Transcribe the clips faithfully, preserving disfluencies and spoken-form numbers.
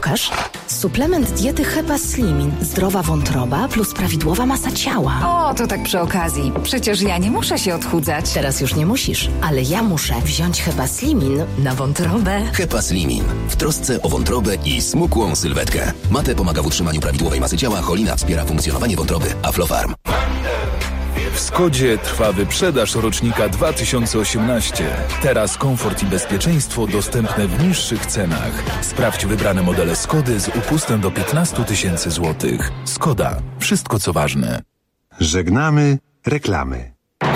Każ? Suplement diety Hepa Slimin. Zdrowa wątroba plus prawidłowa masa ciała. O, to tak przy okazji. Przecież ja nie muszę się odchudzać. Teraz już nie musisz, ale ja muszę wziąć Hepa Slimin na wątrobę. Hepa Slimin. W trosce o wątrobę i smukłą sylwetkę. Mate pomaga w utrzymaniu prawidłowej masy ciała, Cholina wspiera funkcjonowanie wątroby. Aflofarm. W Skodzie trwa wyprzedaż rocznika dwa tysiące osiemnaście. Teraz komfort i bezpieczeństwo dostępne w niższych cenach. Sprawdź wybrane modele Skody z upustem do piętnaście tysięcy złotych. Skoda. Wszystko co ważne. Żegnamy reklamy.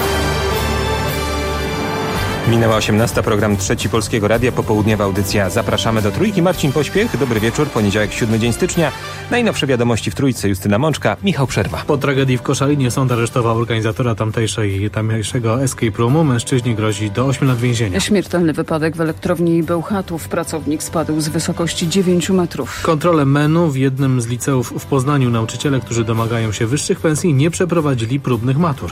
Minęła osiemnasta, program Trzeci Polskiego Radia, popołudniowa audycja Zapraszamy do Trójki. Marcin Pośpiech, dobry wieczór, poniedziałek, siódmy dzień stycznia. Najnowsze wiadomości w Trójce, Justyna Mączka, Michał Przerwa. Po tragedii w Koszalinie sąd aresztował organizatora tamtejszej, tamtejszego escape roomu. Mężczyźnie grozi do ośmiu lat więzienia. Śmiertelny wypadek w elektrowni Bełchatów. Pracownik spadł z wysokości dziewięciu metrów. Kontrolę menu w jednym z liceów w Poznaniu. Nauczyciele, którzy domagają się wyższych pensji, nie przeprowadzili próbnych matur.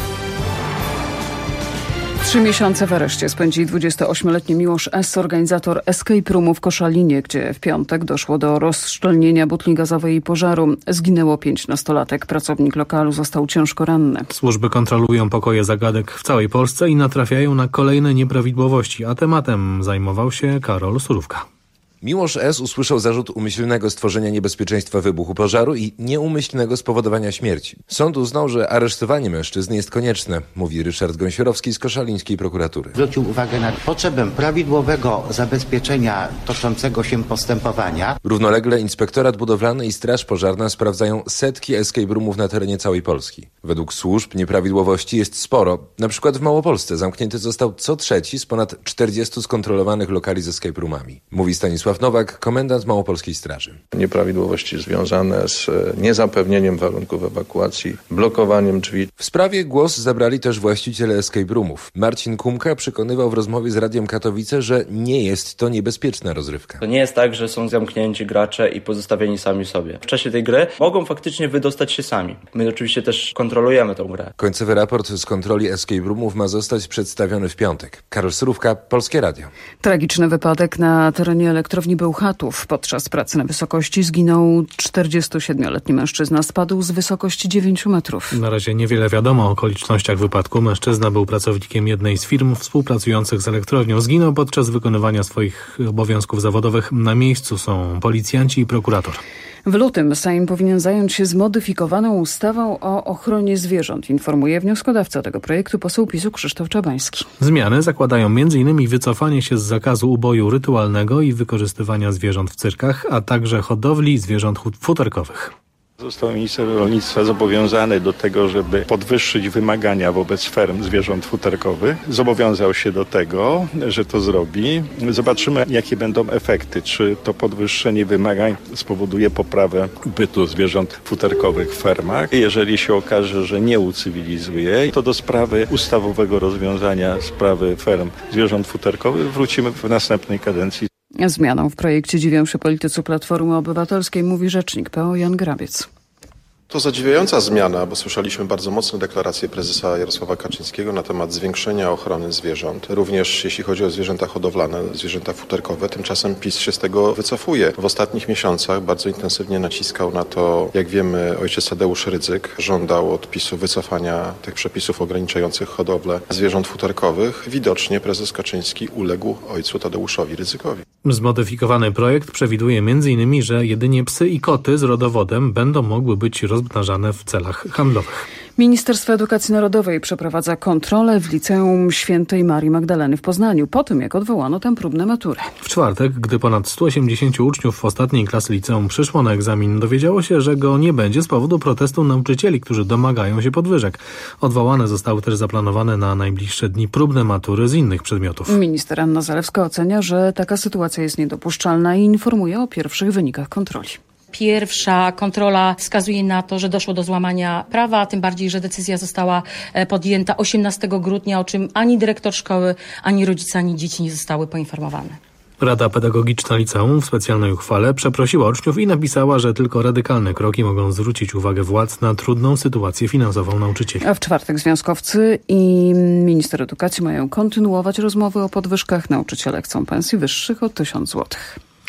Trzy miesiące w areszcie spędzi dwudziestoośmioletni Miłosz S., organizator escape roomu w Koszalinie, gdzie w piątek doszło do rozszczelnienia butli gazowej i pożaru. Zginęło pięć nastolatek. Pracownik lokalu został ciężko ranny. Służby kontrolują pokoje zagadek w całej Polsce i natrafiają na kolejne nieprawidłowości, a tematem zajmował się Karol Surówka. Miłosz S. usłyszał zarzut umyślnego stworzenia niebezpieczeństwa wybuchu pożaru i nieumyślnego spowodowania śmierci. Sąd uznał, że aresztowanie mężczyzny jest konieczne, mówi Ryszard Gąsiorowski z koszalińskiej prokuratury. Zwrócił uwagę na potrzebę prawidłowego zabezpieczenia toczącego się postępowania. Równolegle Inspektorat Budowlany i Straż Pożarna sprawdzają setki escape roomów na terenie całej Polski. Według służb nieprawidłowości jest sporo. Na przykład w Małopolsce zamknięty został co trzeci z ponad czterdziestu skontrolowanych lokali z escape roomami, mówi Stanisław Nowak, komendant Małopolskiej Straży. Nieprawidłowości związane z niezapewnieniem warunków ewakuacji, blokowaniem drzwi. W sprawie głos zabrali też właściciele escape roomów. Marcin Kumka przekonywał w rozmowie z Radiem Katowice, że nie jest to niebezpieczna rozrywka. To nie jest tak, że są zamknięci gracze i pozostawieni sami sobie. W czasie tej gry mogą faktycznie wydostać się sami. My oczywiście też kontrolujemy tę grę. Końcowy raport z kontroli escape roomów ma zostać przedstawiony w piątek. Karol Surówka, Polskie Radio. Tragiczny wypadek na terenie elektrowni Bełchatów. Podczas pracy na wysokości zginął czterdziestosiedmioletni mężczyzna. Spadł z wysokości dziewięciu metrów. Na razie niewiele wiadomo o okolicznościach wypadku. Mężczyzna był pracownikiem jednej z firm współpracujących z elektrownią. Zginął podczas wykonywania swoich obowiązków zawodowych. Na miejscu są policjanci i prokurator. W lutym Sejm powinien zająć się zmodyfikowaną ustawą o ochronie zwierząt, informuje wnioskodawca tego projektu, poseł PiS-u Krzysztof Czabański. Zmiany zakładają między innymi wycofanie się z zakazu uboju rytualnego i wykorzystywania zwierząt w cyrkach, a także hodowli zwierząt futerkowych. Został minister rolnictwa zobowiązany do tego, żeby podwyższyć wymagania wobec ferm zwierząt futerkowych. Zobowiązał się do tego, że to zrobi. Zobaczymy, jakie będą efekty. Czy to podwyższenie wymagań spowoduje poprawę bytu zwierząt futerkowych w fermach. Jeżeli się okaże, że nie ucywilizuje, to do sprawy ustawowego rozwiązania sprawy ferm zwierząt futerkowych wrócimy w następnej kadencji. Zmianą w projekcie dziwią się politycy Platformy Obywatelskiej, mówi rzecznik P O Jan Grabiec. To zadziwiająca zmiana, bo słyszeliśmy bardzo mocne deklaracje prezesa Jarosława Kaczyńskiego na temat zwiększenia ochrony zwierząt. Również jeśli chodzi o zwierzęta hodowlane, zwierzęta futerkowe, tymczasem PiS się z tego wycofuje. W ostatnich miesiącach bardzo intensywnie naciskał na to, jak wiemy, ojciec Tadeusz Rydzyk żądał od PiS-u wycofania tych przepisów ograniczających hodowlę zwierząt futerkowych. Widocznie prezes Kaczyński uległ ojcu Tadeuszowi Rydzykowi. Zmodyfikowany projekt przewiduje między innymi, że jedynie psy i koty z rodowodem będą mogły być rozmnażane w celach handlowych. Ministerstwo Edukacji Narodowej przeprowadza kontrolę w Liceum Świętej Marii Magdaleny w Poznaniu, po tym jak odwołano tam próbne matury. W czwartek, gdy ponad stu osiemdziesięciu uczniów w ostatniej klasy liceum przyszło na egzamin, dowiedziało się, że go nie będzie z powodu protestu nauczycieli, którzy domagają się podwyżek. Odwołane zostały też zaplanowane na najbliższe dni próbne matury z innych przedmiotów. Minister Anna Zalewska ocenia, że taka sytuacja jest niedopuszczalna i informuje o pierwszych wynikach kontroli. Pierwsza kontrola wskazuje na to, że doszło do złamania prawa, tym bardziej, że decyzja została podjęta osiemnastego grudnia, o czym ani dyrektor szkoły, ani rodzice, ani dzieci nie zostały poinformowane. Rada Pedagogiczna Liceum w specjalnej uchwale przeprosiła uczniów i napisała, że tylko radykalne kroki mogą zwrócić uwagę władz na trudną sytuację finansową nauczycieli. A w czwartek związkowcy i minister edukacji mają kontynuować rozmowy o podwyżkach. Nauczyciele chcą pensji wyższych o tysiąc złotych.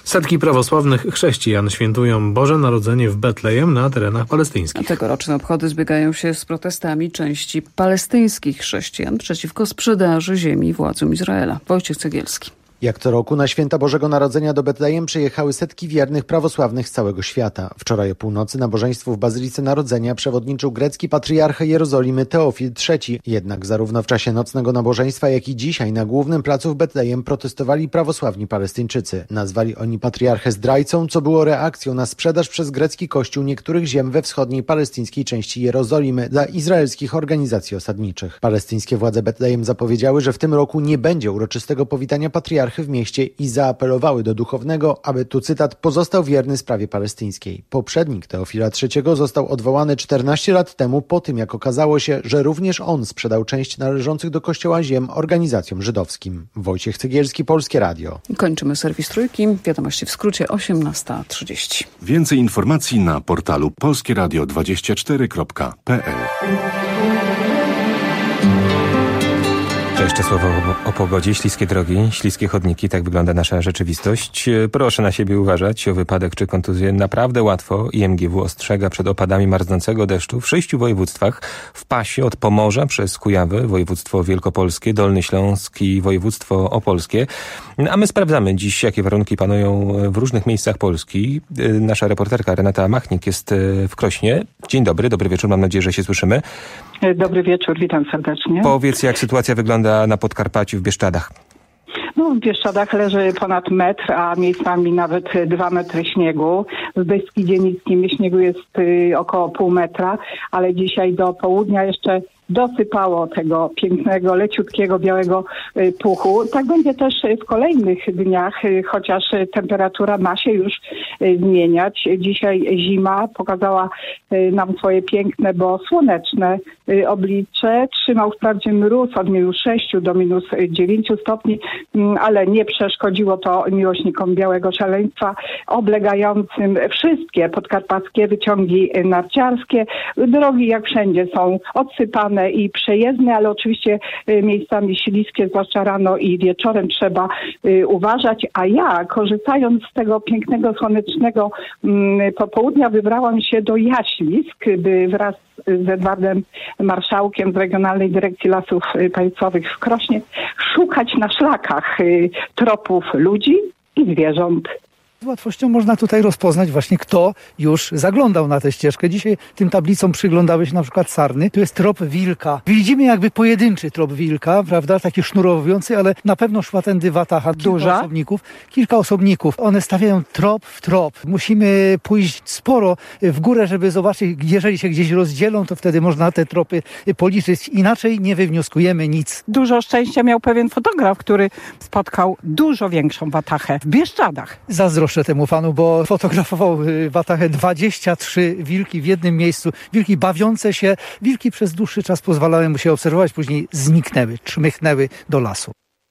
Setki prawosławnych chrześcijan świętują Boże Narodzenie w Betlejem na terenach palestyńskich. Tegoroczne obchody zbiegają się z protestami części palestyńskich chrześcijan przeciwko sprzedaży ziemi władzom Izraela. Wojciech Cegielski. Jak co roku na święta Bożego Narodzenia do Betlejem przyjechały setki wiernych prawosławnych z całego świata. Wczoraj o północy nabożeństwu w Bazylice Narodzenia przewodniczył grecki patriarcha Jerozolimy Teofil trzeci. Jednak zarówno w czasie nocnego nabożeństwa, jak i dzisiaj na głównym placu w Betlejem protestowali prawosławni Palestyńczycy. Nazwali oni patriarchę zdrajcą, co było reakcją na sprzedaż przez grecki kościół niektórych ziem we wschodniej palestyńskiej części Jerozolimy dla izraelskich organizacji osadniczych. Palestyńskie władze Betlejem zapowiedziały, że w tym roku nie będzie uroczystego powitania patriarchy w mieście i zaapelowały do duchownego, aby, tu cytat, pozostał wierny sprawie palestyńskiej. Poprzednik Teofila trzeciego został odwołany czternaście lat temu po tym, jak okazało się, że również on sprzedał część należących do kościoła ziem organizacjom żydowskim. Wojciech Cegielski, Polskie Radio. Kończymy serwis Trójki. Wiadomości w skrócie osiemnasta trzydzieści. Więcej informacji na portalu polskieradio dwadzieścia cztery kropka p l. To jeszcze słowo o, o pogodzie. Śliskie drogi, śliskie chodniki, tak wygląda nasza rzeczywistość. Proszę na siebie uważać o wypadek czy kontuzję. Naprawdę łatwo. I M G W ostrzega przed opadami marznącego deszczu w sześciu województwach. W pasie od Pomorza przez Kujawy, województwo wielkopolskie, Dolny Śląsk i województwo opolskie. A my sprawdzamy dziś, jakie warunki panują w różnych miejscach Polski. Nasza reporterka Renata Machnik jest w Krośnie. Dzień dobry, dobry wieczór, mam nadzieję, że się słyszymy. Dobry wieczór, witam serdecznie. Powiedz, jak sytuacja wygląda na Podkarpaciu w Bieszczadach? No, w Bieszczadach leży ponad metr, a miejscami nawet dwa metry śniegu. W Beskidzie Niskim śniegu jest y, około pół metra, ale dzisiaj do południa jeszcze dosypało tego pięknego, leciutkiego, białego y, puchu. Tak będzie też w kolejnych dniach, y, chociaż temperatura ma się już y, zmieniać. Dzisiaj zima pokazała y, nam swoje piękne, bo słoneczne y, oblicze. Trzymał wprawdzie mróz od minus sześciu do minus dziewięciu stopni, y, ale nie przeszkodziło to miłośnikom białego szaleństwa, oblegającym wszystkie podkarpackie wyciągi narciarskie. Drogi jak wszędzie są odsypane i przejezdne, ale oczywiście y, miejscami śliskie, zwłaszcza rano i wieczorem trzeba y, uważać. A ja, korzystając z tego pięknego, słonecznego y, popołudnia, wybrałam się do Jaślisk, by wraz z Edwardem Marszałkiem z Regionalnej Dyrekcji Lasów Państwowych w Krośnie szukać na szlakach y, tropów ludzi i zwierząt. Z łatwością można tutaj rozpoznać właśnie, kto już zaglądał na tę ścieżkę. Dzisiaj tym tablicom przyglądały się na przykład sarny. Tu jest trop wilka. Widzimy jakby pojedynczy trop wilka, prawda, taki sznurowujący, ale na pewno szła tędy watacha. Duża. Osobników, kilka osobników. One stawiają trop w trop. Musimy pójść sporo w górę, żeby zobaczyć, jeżeli się gdzieś rozdzielą, to wtedy można te tropy policzyć. Inaczej nie wywnioskujemy nic. Dużo szczęścia miał pewien fotograf, który spotkał dużo większą watachę w Bieszczadach. Zazdroszczę temu panu, bo fotografował watachę dwadzieścia trzy wilki w jednym miejscu. Wilki bawiące się. Wilki przez dłuższy czas pozwalały mu się obserwować, później zniknęły, czmychnęły do lasu.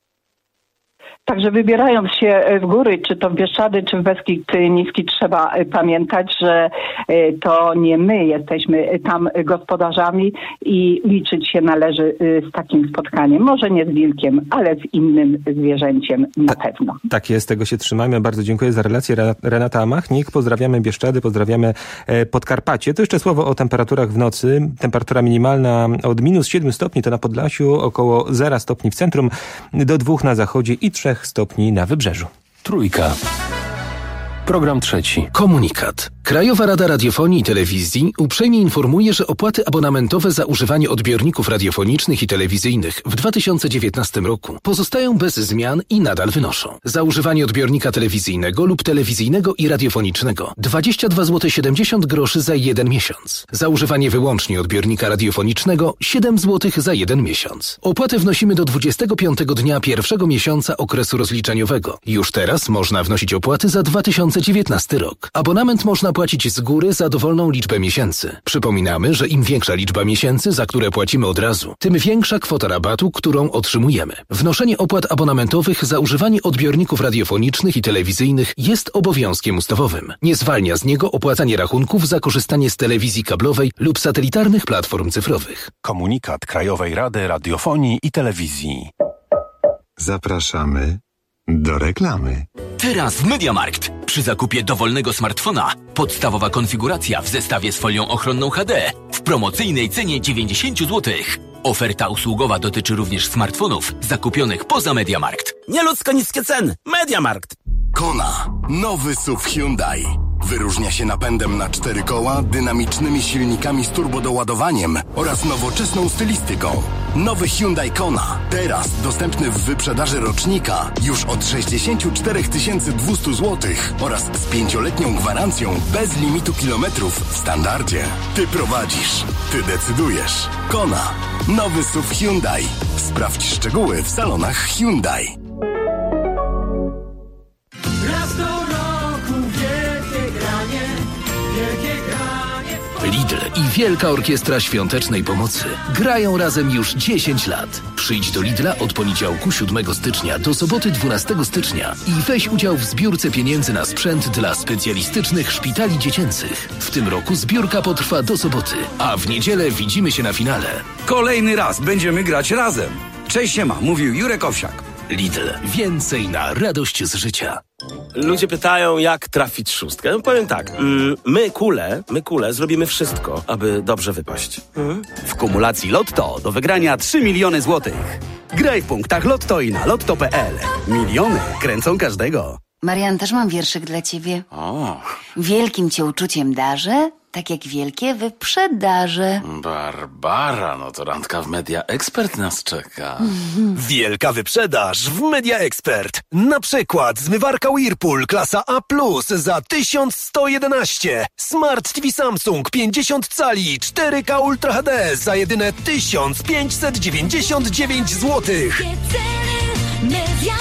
Także wybierając się w góry, czy to w Bieszczady, czy w Beskid Niski, trzeba pamiętać, że to nie my jesteśmy tam gospodarzami i liczyć się należy z takim spotkaniem. Może nie z wilkiem, ale z innym zwierzęciem na Ta, pewno. Tak jest, tego się trzymajmy. Bardzo dziękuję za relację. Renata Machnik. Pozdrawiamy Bieszczady, pozdrawiamy Podkarpacie. To jeszcze słowo o temperaturach w nocy. Temperatura minimalna od minus siedmiu stopni to na Podlasiu, około zera stopni w centrum, do dwóch na zachodzie i trzech stopni na wybrzeżu. Trójka. Program trzeci. Komunikat. Krajowa Rada Radiofonii i Telewizji uprzejmie informuje, że opłaty abonamentowe za używanie odbiorników radiofonicznych i telewizyjnych w dwa tysiące dziewiętnastym roku pozostają bez zmian i nadal wynoszą. Za używanie odbiornika telewizyjnego lub telewizyjnego i radiofonicznego dwadzieścia dwa złote siedemdziesiąt groszy za jeden miesiąc. Za używanie wyłącznie odbiornika radiofonicznego siedem złotych za jeden miesiąc. Opłaty wnosimy do dwudziestego piątego dnia pierwszego miesiąca okresu rozliczeniowego. Już teraz można wnosić opłaty za dwa tysiące dziewiętnasty rok. Abonament można płacić z góry za dowolną liczbę miesięcy. Przypominamy, że im większa liczba miesięcy, za które płacimy od razu, tym większa kwota rabatu, którą otrzymujemy. Wnoszenie opłat abonamentowych za używanie odbiorników radiofonicznych i telewizyjnych jest obowiązkiem ustawowym. Nie zwalnia z niego opłacanie rachunków za korzystanie z telewizji kablowej lub satelitarnych platform cyfrowych. Komunikat Krajowej Rady Radiofonii i Telewizji. Zapraszamy Do reklamy. Teraz w MediaMarkt. Przy zakupie dowolnego smartfona podstawowa konfiguracja w zestawie z folią ochronną H D w promocyjnej cenie dziewięćdziesiąt złotych. Oferta usługowa dotyczy również smartfonów zakupionych poza MediaMarkt. Nieludzko niskie ceny. MediaMarkt. Kona. Nowy S U V Hyundai. Wyróżnia się napędem na cztery koła, dynamicznymi silnikami z turbodoładowaniem oraz nowoczesną stylistyką. Nowy Hyundai Kona. Teraz dostępny w wyprzedaży rocznika już od sześćdziesiąt cztery tysiące dwieście złotych oraz z pięcioletnią gwarancją bez limitu kilometrów w standardzie. Ty prowadzisz. Ty decydujesz. Kona. Nowy S U V Hyundai. Sprawdź szczegóły w salonach Hyundai. Raz do roku wielkie granie, wielkie granie. Lidl i Wielka Orkiestra Świątecznej Pomocy grają razem już dziesięć lat. Przyjdź do Lidla od poniedziałku siódmego stycznia do soboty dwunastego stycznia i weź udział w zbiórce pieniędzy na sprzęt dla specjalistycznych szpitali dziecięcych. W tym roku zbiórka potrwa do soboty, a w niedzielę widzimy się na finale. Kolejny raz będziemy grać razem. Cześć siema, mówił Jurek Owsiak. Lidl. Więcej na radość z życia. Ludzie pytają, jak trafić szóstkę. No powiem tak, mm, my kule, my kule zrobimy wszystko, aby dobrze wypaść. Mm? W kumulacji Lotto do wygrania trzy miliony złotych. Graj w punktach Lotto i na lotto kropka p l. Miliony kręcą każdego. Marian, też mam wierszyk dla ciebie. O. Wielkim cię uczuciem darzę, tak jak wielkie wyprzedaże. Barbara, no to randka w Media Expert nas czeka. Wielka wyprzedaż w Media Expert. Na przykład zmywarka Whirlpool klasa A plus za tysiąc sto jedenaście. Smart T V Samsung pięćdziesiąt cali cztery K Ultra H D za jedyne tysiąc pięćset dziewięćdziesiąt dziewięć złotych. Media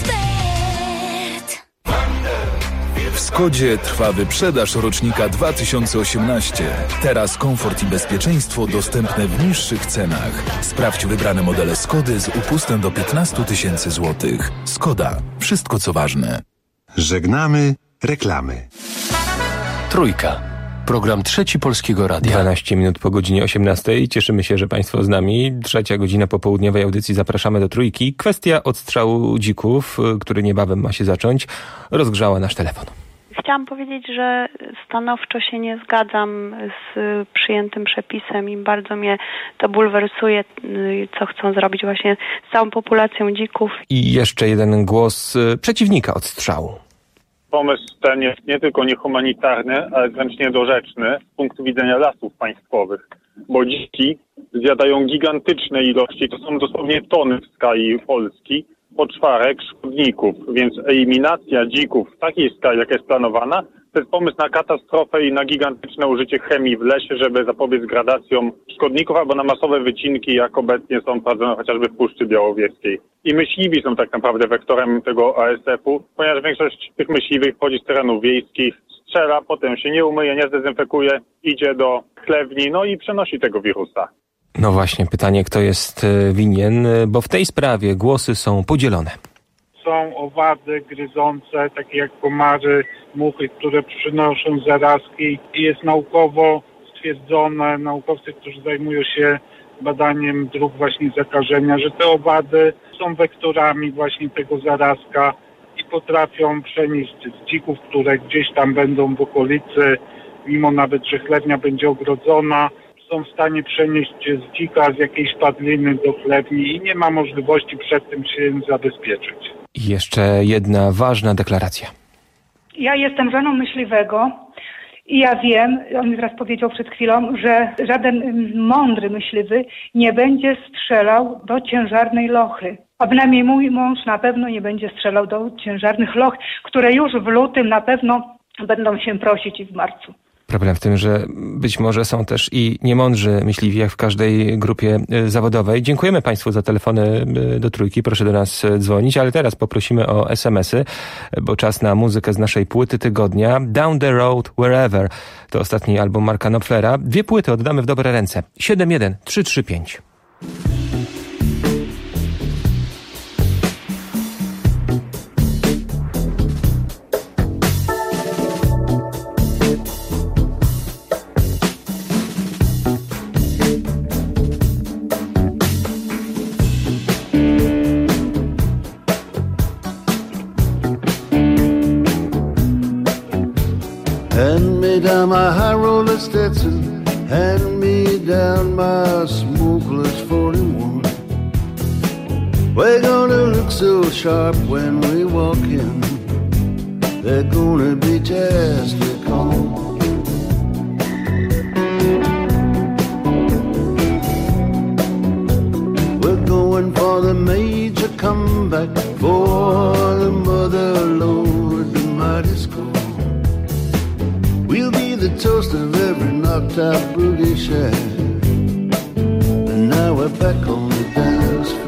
W Skodzie trwa wyprzedaż rocznika dwa tysiące osiemnaście. Teraz komfort i bezpieczeństwo dostępne w niższych cenach. Sprawdź wybrane modele Skody z upustem do piętnaście tysięcy złotych. Skoda. Wszystko co ważne. Żegnamy reklamy. Trójka. Program Trzeci Polskiego Radia. dwanaście minut po godzinie osiemnastej. Cieszymy się, że Państwo z nami. Trzecia godzina popołudniowej audycji. Zapraszamy do Trójki. Kwestia odstrzału dzików, który niebawem ma się zacząć, rozgrzała nasz telefon. Chciałam powiedzieć, że stanowczo się nie zgadzam z przyjętym przepisem i bardzo mnie to bulwersuje, co chcą zrobić właśnie z całą populacją dzików. I jeszcze jeden głos przeciwnika odstrzału. Pomysł ten jest nie tylko niehumanitarny, ale wręcz niedorzeczny z punktu widzenia lasów państwowych, bo dziki zjadają gigantyczne ilości, to są dosłownie tony w skali Polski, poczwarek szkodników, więc eliminacja dzików w takiej skali, jaka jest planowana, to jest pomysł na katastrofę i na gigantyczne użycie chemii w lesie, żeby zapobiec gradacjom szkodników albo na masowe wycinki, jak obecnie są prowadzone chociażby w Puszczy Białowieskiej. I myśliwi są tak naprawdę wektorem tego A S F-u, ponieważ większość tych myśliwych pochodzi z terenów wiejskich, strzela, potem się nie umyje, nie zdezynfekuje, idzie do chlewni, no i przenosi tego wirusa. No właśnie, pytanie, kto jest winien, bo w tej sprawie głosy są podzielone. Są owady gryzące, takie jak komary, muchy, które przynoszą zarazki i jest naukowo stwierdzone, naukowcy, którzy zajmują się badaniem dróg właśnie zakażenia, że te owady są wektorami właśnie tego zarazka i potrafią przenieść z dzików, które gdzieś tam będą w okolicy, mimo nawet, że chlewnia będzie ogrodzona, są w stanie przenieść z dzika z jakiejś padliny do chlewni i nie ma możliwości przed tym się zabezpieczyć. I jeszcze jedna ważna deklaracja. Ja jestem żoną myśliwego i ja wiem, on mi teraz powiedział przed chwilą, że żaden mądry myśliwy nie będzie strzelał do ciężarnej lochy. A bynajmniej mój mąż na pewno nie będzie strzelał do ciężarnych loch, które już w lutym na pewno będą się prosić i w marcu. Problem w tym, że być może są też i niemądrzy myśliwi, jak w każdej grupie zawodowej. Dziękujemy Państwu za telefony do Trójki. Proszę do nas dzwonić, ale teraz poprosimy o es em esy, bo czas na muzykę z naszej płyty tygodnia. Down the Road Wherever to ostatni album Marka Knopflera. Dwie płyty oddamy w dobre ręce. siedem jeden trzy trzy pięć. Hand me down my high roller Stetson, hand me down my smokeless forty-one. We're gonna look so sharp when we walk in, they're gonna be just recalled. We're going for the major comeback, for the mother lord, the mighty score. We'll be the toast of every knocked out boogie shack, and now we're back on the dance floor.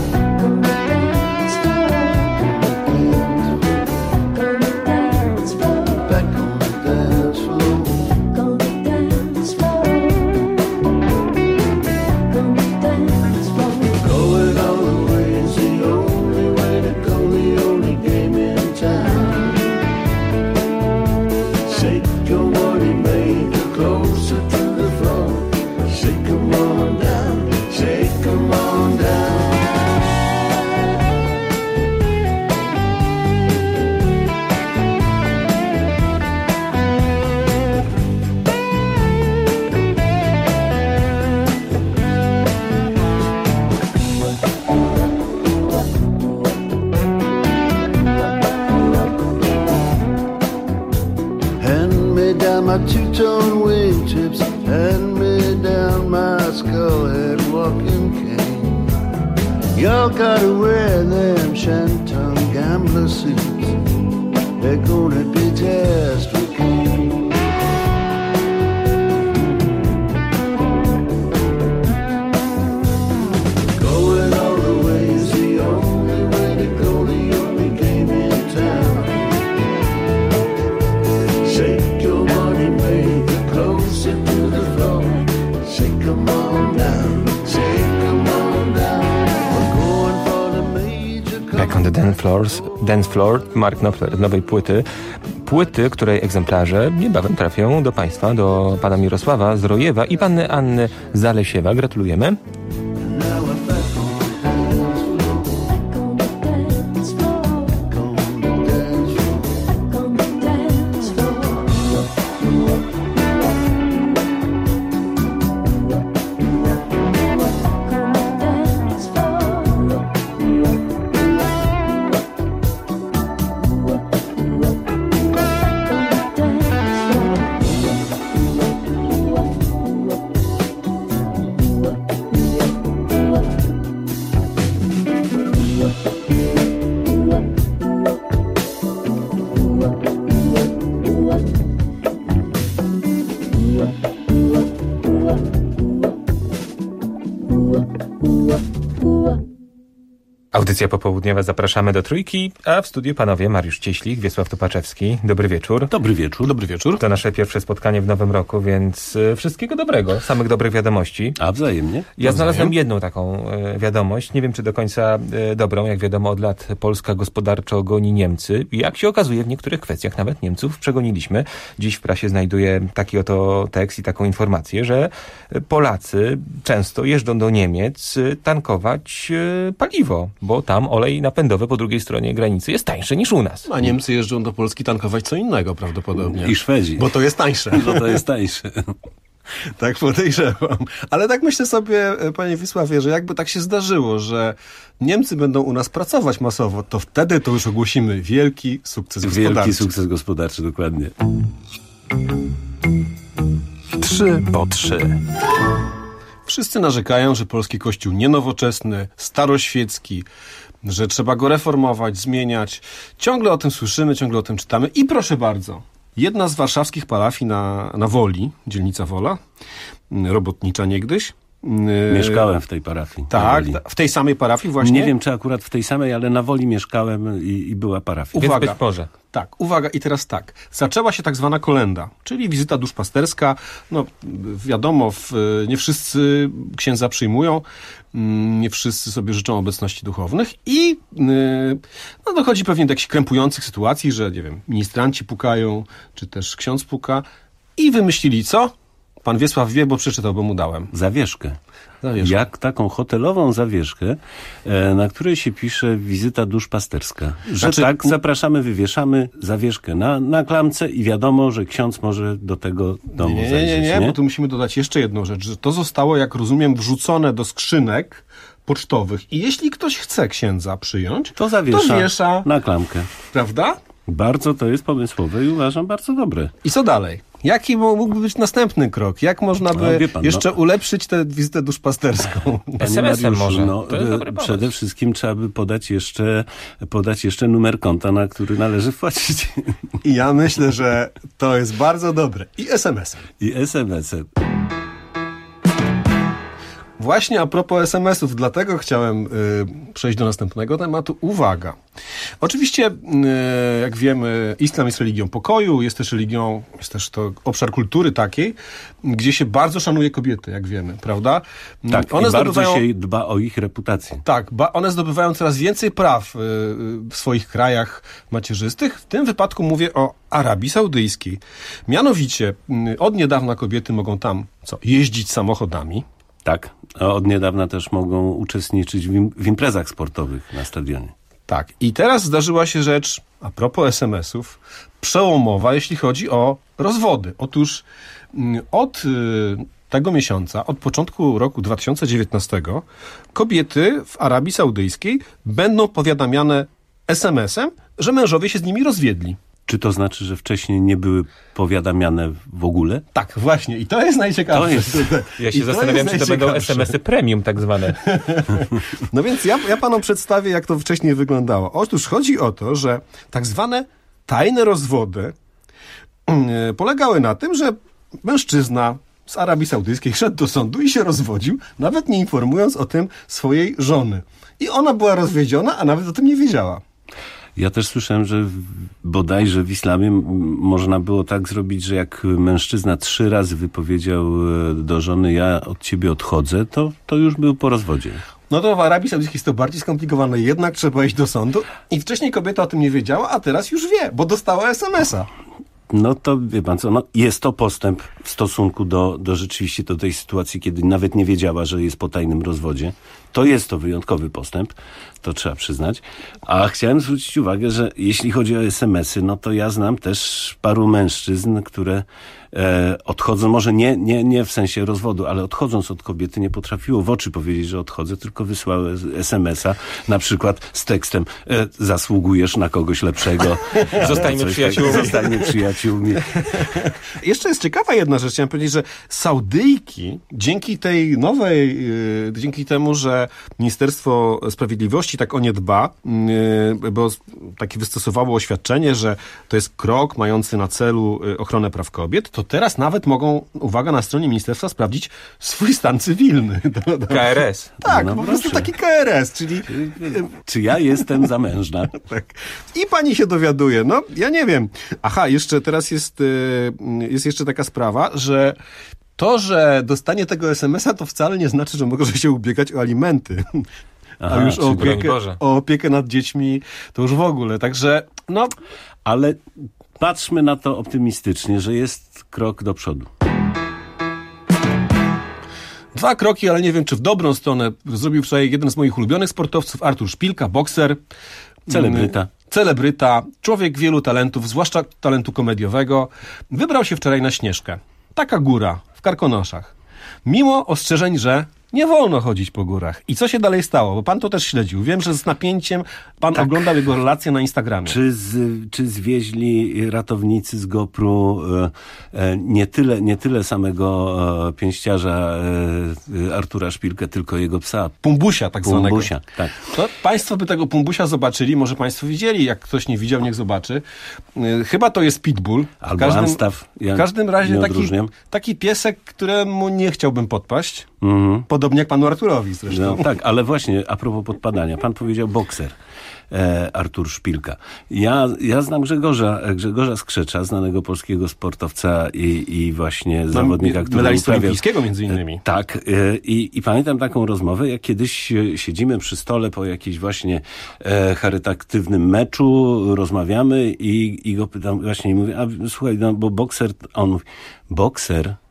Two-tone wingtips, hand me down my skull-head walking cane. Y'all gotta wear them shantung gambler suits, they're gonna be just reclaimed. Going all the way is the only way to go, the only game in town. Shake your money maker closer to the floor. Shake 'em on down, shake 'em on down. We're going for the major comeback. Back on the dance floors, dance floor, Mark Knopfler, nowej płyty. Płyty, której egzemplarze niebawem trafią do Państwa, do pana Mirosława z Rojewa i panny Anny Zalesiewa. Gratulujemy. Audycja popołudniowa, zapraszamy do Trójki, a w studiu panowie Mariusz Cieślik, Wiesław Tupaczewski. Dobry wieczór. Dobry wieczór. Dobry wieczór. To nasze pierwsze spotkanie w nowym roku, więc y, wszystkiego dobrego, samych dobrych wiadomości. A wzajemnie. Ja znalazłem jedną taką y, wiadomość, nie wiem czy do końca y, dobrą, jak wiadomo od lat Polska gospodarczo goni Niemcy i jak się okazuje w niektórych kwestiach nawet Niemców przegoniliśmy. Dziś w prasie znajduję taki oto tekst i taką informację, że Polacy często jeżdżą do Niemiec y, tankować y, paliwo, bo tam olej napędowy po drugiej stronie granicy jest tańszy niż u nas. A Niemcy jeżdżą do Polski tankować co innego prawdopodobnie. I Szwedzi. Bo to jest tańsze. Bo to jest tańsze. Tak podejrzewam. Ale tak myślę sobie, panie Wisławie, że jakby tak się zdarzyło, że Niemcy będą u nas pracować masowo, to wtedy to już ogłosimy wielki sukces gospodarczy. Wielki sukces gospodarczy, dokładnie. Trzy po trzy. Wszyscy narzekają, że polski kościół nienowoczesny, staroświecki, że trzeba go reformować, zmieniać. Ciągle o tym słyszymy, ciągle o tym czytamy. I proszę bardzo, jedna z warszawskich parafii na, na Woli, dzielnica Wola, robotnicza niegdyś. Mieszkałem w tej parafii. Tak, w tej samej parafii właśnie. Nie wiem, czy akurat w tej samej, ale na Woli mieszkałem i, i była parafia. Uwaga. Więc być może. Tak, uwaga i teraz tak. Zaczęła się tak zwana kolenda, czyli wizyta duszpasterska. No wiadomo, w, nie wszyscy księdza przyjmują, nie wszyscy sobie życzą obecności duchownych i no, dochodzi pewnie do jakichś krępujących sytuacji, że nie wiem, ministranci pukają, czy też ksiądz puka i wymyślili co? Pan Wiesław wie, bo przeczytał, bo mu dałem. Zawieszkę. Zawieszkę. Jak taką hotelową zawieszkę, na której się pisze wizyta duszpasterska. Że Znaczy, tak, zapraszamy, wywieszamy zawieszkę na, na klamce i wiadomo, że ksiądz może do tego domu nie, nie, zajrzeć. nie, nie, nie, bo tu musimy dodać jeszcze jedną rzecz, że to zostało, jak rozumiem, wrzucone do skrzynek pocztowych i jeśli ktoś chce księdza przyjąć, to zawiesza to wiesza na klamkę. Prawda? Bardzo to jest pomysłowe i uważam bardzo dobre. I co dalej? Jaki mógłby być następny krok? Jak można by no, pan, jeszcze no. ulepszyć tę wizytę duszpasterską? es em esem może. No, to jest dobry pomysł. Przede wszystkim trzeba by podać jeszcze, podać jeszcze numer konta, na który należy wpłacić. I ja myślę, że to jest bardzo dobre. I es em esem. I es em esem. Właśnie a propos es em esów, dlatego chciałem y, przejść do następnego tematu. Uwaga. Oczywiście, y, jak wiemy, islam jest religią pokoju, jest też religią, jest też to obszar kultury takiej, gdzie się bardzo szanuje kobiety, jak wiemy, prawda? Tak, one i bardzo się dba o ich reputację. Tak, ba, one zdobywają coraz więcej praw y, w swoich krajach macierzystych. W tym wypadku mówię o Arabii Saudyjskiej. Mianowicie, y, od niedawna kobiety mogą tam co, jeździć samochodami. Tak, a od niedawna też mogą uczestniczyć w, im, w imprezach sportowych na stadionie. Tak, i teraz zdarzyła się rzecz, a propos es em esów, przełomowa, jeśli chodzi o rozwody. Otóż od tego miesiąca, od początku roku dwa tysiące dziewiętnastego, kobiety w Arabii Saudyjskiej będą powiadamiane es em esem, że mężowie się z nimi rozwiedli. Czy to znaczy, że wcześniej nie były powiadamiane w ogóle? Tak, właśnie. I to jest najciekawsze. To jest... Ja się zastanawiam, czy to będą es em esy premium tak zwane. No więc ja, ja panom przedstawię, jak to wcześniej wyglądało. Otóż chodzi o to, że tak zwane tajne rozwody yy, polegały na tym, że mężczyzna z Arabii Saudyjskiej szedł do sądu i się rozwodził, nawet nie informując o tym swojej żony. I ona była rozwiedziona, a nawet o tym nie wiedziała. Ja też słyszałem, że bodajże w islamie można było tak zrobić, że jak mężczyzna trzy razy wypowiedział do żony, ja od ciebie odchodzę, to, to już był po rozwodzie. No to w Arabii Saudyjskiej jest to bardziej skomplikowane. Jednak trzeba iść do sądu i wcześniej kobieta o tym nie wiedziała, a teraz już wie, bo dostała es em esa. No to wie pan co, no jest to postęp w stosunku do, do rzeczywiście do tej sytuacji, kiedy nawet nie wiedziała, że jest po tajnym rozwodzie. To jest to wyjątkowy postęp, to trzeba przyznać. A chciałem zwrócić uwagę, że jeśli chodzi o es em esy, no to ja znam też paru mężczyzn, które e, odchodzą, może nie, nie, nie w sensie rozwodu, ale odchodząc od kobiety nie potrafiło w oczy powiedzieć, że odchodzę, tylko wysłały es em esa na przykład z tekstem e, zasługujesz na kogoś lepszego. Zostańmy przyjaciółmi. Zostańmy przyjaciółmi. Jeszcze jest ciekawa jedna rzecz. Chciałem powiedzieć, że Saudyjki dzięki tej nowej, yy, dzięki temu, że Ministerstwo Sprawiedliwości tak o nie dba, yy, bo takie wystosowało oświadczenie, że to jest krok mający na celu ochronę praw kobiet, to teraz nawet mogą, uwaga, na stronie ministerstwa sprawdzić swój stan cywilny. K R S. Tak, no po prostu taki K R S, czyli... Czy ja jestem zamężna? Tak. I pani się dowiaduje. No, ja nie wiem. Aha, jeszcze teraz jest, jest jeszcze taka sprawa, że to, że dostanie tego es em esa, to wcale nie znaczy, że może się ubiegać o alimenty. Aha, a już o opiekę, Boże. o opiekę nad dziećmi to już w ogóle. Także, no... Ale patrzmy na to optymistycznie, że jest krok do przodu. Dwa kroki, ale nie wiem, czy w dobrą stronę. Zrobił wczoraj jeden z moich ulubionych sportowców, Artur Szpilka, bokser. Celebryta. Celebryta, człowiek wielu talentów, zwłaszcza talentu komediowego. Wybrał się wczoraj na Śnieżkę. Taka góra w Karkonoszach. Mimo ostrzeżeń, że nie wolno chodzić po górach. I co się dalej stało? Bo pan to też śledził. Wiem, że z napięciem pan tak. oglądał jego relacje na Instagramie. Czy, z, czy zwieźli ratownicy z GoPru e, e, nie, tyle, nie tyle samego e, pięściarza e, Artura Szpilkę, tylko jego psa. Pumbusia tak zwanego. Pumbusia, tak. To państwo by tego Pumbusia zobaczyli, może państwo widzieli, jak ktoś nie widział, niech zobaczy. E, chyba to jest pitbull. Albo w każdym, Amstaff. Ja w każdym razie taki, odróżniam. taki piesek, któremu nie chciałbym podpaść. Mhm. Podobnie jak panu Arturowi zresztą. No, tak, ale właśnie a propos podpadania. Pan powiedział bokser. E, Artur Szpilka. Ja, ja znam Grzegorza, Grzegorza Skrzecza, znanego polskiego sportowca i, i właśnie no, zawodnika, który medalistę olimpijskiego między innymi. E, tak. E, i, I pamiętam taką rozmowę, jak kiedyś siedzimy przy stole po jakimś właśnie e, charytatywnym meczu, rozmawiamy i, i go pytam właśnie i mówię, a słuchaj, no bo bokser, a on mówi, bokser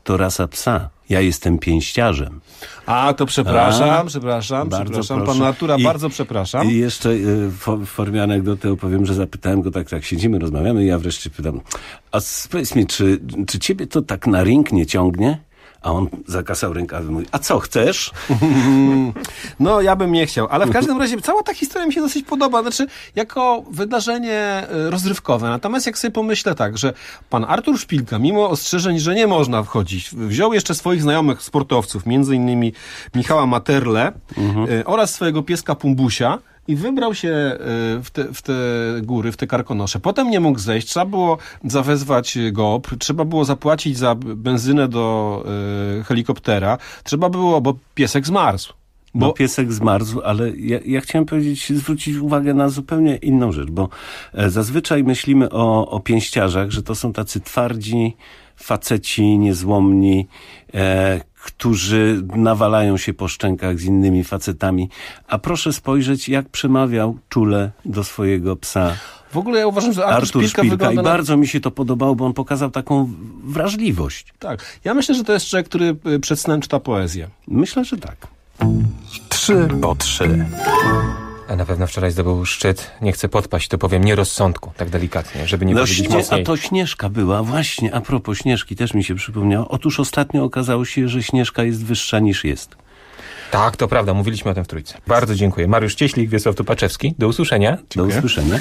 to rasa psa. Ja jestem pięściarzem. A, to przepraszam, A, przepraszam, przepraszam. Pana Artura I, bardzo przepraszam. I jeszcze y, w formie anegdoty opowiem, że zapytałem go tak, tak siedzimy, rozmawiamy i ja wreszcie pytam, a powiedz mi, czy, czy ciebie to tak na ring nie ciągnie? A on zakasał rękawy i mówi, a co, chcesz? No, ja bym nie chciał, ale w każdym razie cała ta historia mi się dosyć podoba, znaczy jako wydarzenie rozrywkowe. Natomiast jak sobie pomyślę tak, że pan Artur Szpilka, mimo ostrzeżeń, że nie można wchodzić, wziął jeszcze swoich znajomych sportowców, między innymi Michała Materle mhm. oraz swojego pieska Pumbusia, i wybrał się w te, w te góry, w te karkonosze. Potem nie mógł zejść, trzeba było zawezwać GOPR, trzeba było zapłacić za benzynę do y, helikoptera, trzeba było, bo piesek zmarzł. Bo no, piesek zmarzł, ale ja, ja chciałem powiedzieć, zwrócić uwagę na zupełnie inną rzecz, bo e, zazwyczaj myślimy o, o pięściarzach, że to są tacy twardzi faceci, niezłomni, e, którzy nawalają się po szczękach z innymi facetami. A proszę spojrzeć, jak przemawiał czule do swojego psa. W ogóle ja uważam, że Artur, Artur Szpilka, Szpilka wygląda i na... bardzo mi się to podobało, bo on pokazał taką wrażliwość. Tak. Ja myślę, że to jest człowiek, który przed snem czyta poezję. Myślę, że tak. Trzy po trzy. A na pewno wczoraj zdobył szczyt, nie chcę podpaść, to powiem, nierozsądku, tak delikatnie, żeby nie no, powiedzieć śnie, mocniej. A to Śnieżka była, właśnie, a propos Śnieżki, też mi się przypomniało. Otóż ostatnio okazało się, że Śnieżka jest wyższa niż jest. Tak, to prawda, mówiliśmy o tym w Trójce. Bardzo dziękuję. Mariusz Cieślik, Wiesław Tupaczewski. Do usłyszenia. Dziękuję. Do usłyszenia.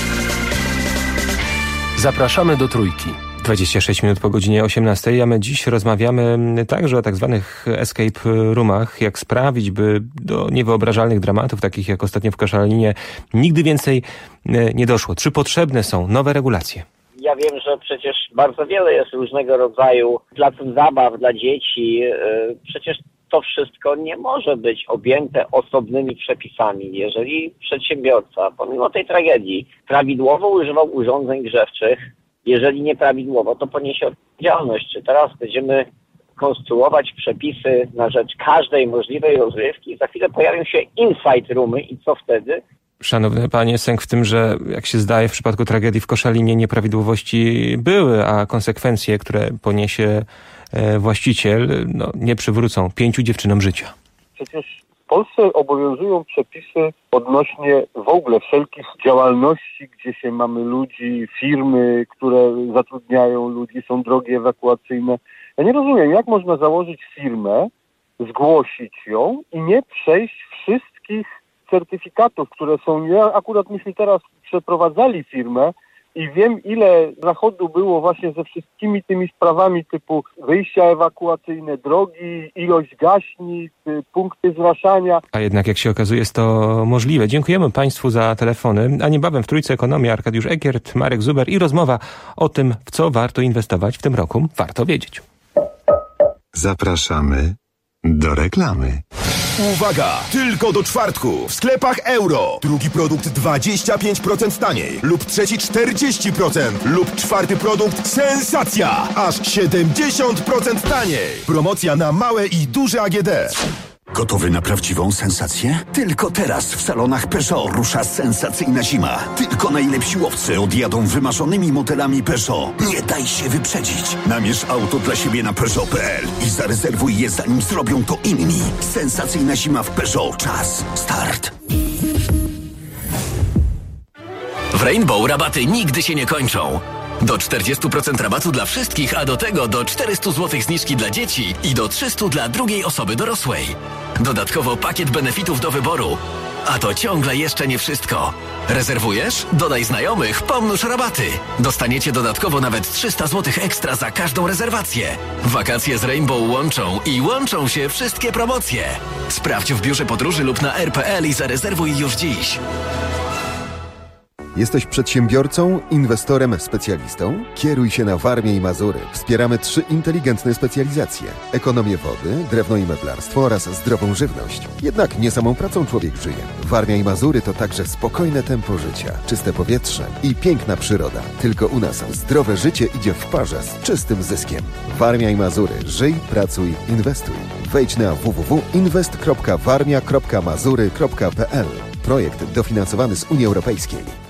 Zapraszamy do Trójki. dwadzieścia sześć minut po godzinie osiemnastej, a my dziś rozmawiamy także o tak zwanych escape roomach, jak sprawić, by do niewyobrażalnych dramatów, takich jak ostatnio w Koszalinie, nigdy więcej nie doszło. Czy potrzebne są nowe regulacje? Ja wiem, że przecież bardzo wiele jest różnego rodzaju placów zabaw dla dzieci. Przecież to wszystko nie może być objęte osobnymi przepisami. Jeżeli przedsiębiorca, pomimo tej tragedii, prawidłowo używał urządzeń grzewczych, jeżeli nieprawidłowo, to poniesie odpowiedzialność. Czy teraz będziemy konstruować przepisy na rzecz każdej możliwej rozrywki? Za chwilę pojawią się inside roomy i co wtedy? Szanowny panie, sęk w tym, że jak się zdaje w przypadku tragedii w Koszalinie nieprawidłowości były, a konsekwencje, które poniesie właściciel, no, nie przywrócą pięciu dziewczynom życia. Przecież w Polsce obowiązują przepisy odnośnie w ogóle wszelkich działalności, gdzie się mamy ludzi, firmy, które zatrudniają ludzi, są drogi ewakuacyjne. Ja nie rozumiem, jak można założyć firmę, zgłosić ją i nie przejść wszystkich certyfikatów, które są. Ja akurat myśmy teraz przeprowadzali firmę i wiem, ile zachodu było właśnie ze wszystkimi tymi sprawami typu wyjścia ewakuacyjne, drogi, ilość gaśnic, punkty zraszania. A jednak, jak się okazuje, jest to możliwe. Dziękujemy Państwu za telefony. A niebawem w Trójce Ekonomia Arkadiusz Ekiert, Marek Zuber i rozmowa o tym, w co warto inwestować w tym roku. Warto wiedzieć. Zapraszamy do reklamy. Uwaga! Tylko do czwartku w sklepach Euro. Drugi produkt dwadzieścia pięć procent taniej lub trzeci czterdzieści procent lub czwarty produkt sensacja! Aż siedemdziesiąt procent taniej. Promocja na małe i duże A G D. Gotowy na prawdziwą sensację? Tylko teraz w salonach Peugeot rusza sensacyjna zima. Tylko najlepsi łowcy odjadą wymarzonymi modelami Peugeot. Nie daj się wyprzedzić. Namierz auto dla siebie na Peugeot kropka p l i zarezerwuj je, zanim zrobią to inni. Sensacyjna zima w Peugeot. Czas. Start. W Rainbow rabaty nigdy się nie kończą. Do czterdzieści procent rabatu dla wszystkich, a do tego do czterysta złotych zniżki dla dzieci i do trzysta dla drugiej osoby dorosłej. Dodatkowo pakiet benefitów do wyboru. A to ciągle jeszcze nie wszystko. Rezerwujesz? Dodaj znajomych, pomnóż rabaty. Dostaniecie dodatkowo nawet trzysta złotych ekstra za każdą rezerwację. Wakacje z Rainbow łączą i łączą się wszystkie promocje. Sprawdź w biurze podróży lub na r kropka p l i zarezerwuj już dziś. Jesteś przedsiębiorcą, inwestorem, specjalistą? Kieruj się na Warmię i Mazury. Wspieramy trzy inteligentne specjalizacje. Ekonomię wody, drewno i meblarstwo oraz zdrową żywność. Jednak nie samą pracą człowiek żyje. Warmia i Mazury to także spokojne tempo życia, czyste powietrze i piękna przyroda. Tylko u nas zdrowe życie idzie w parze z czystym zyskiem. Warmia i Mazury. Żyj, pracuj, inwestuj. Wejdź na w w w kropka inwest kropka warmia kropka mazury kropka p l. Projekt dofinansowany z Unii Europejskiej.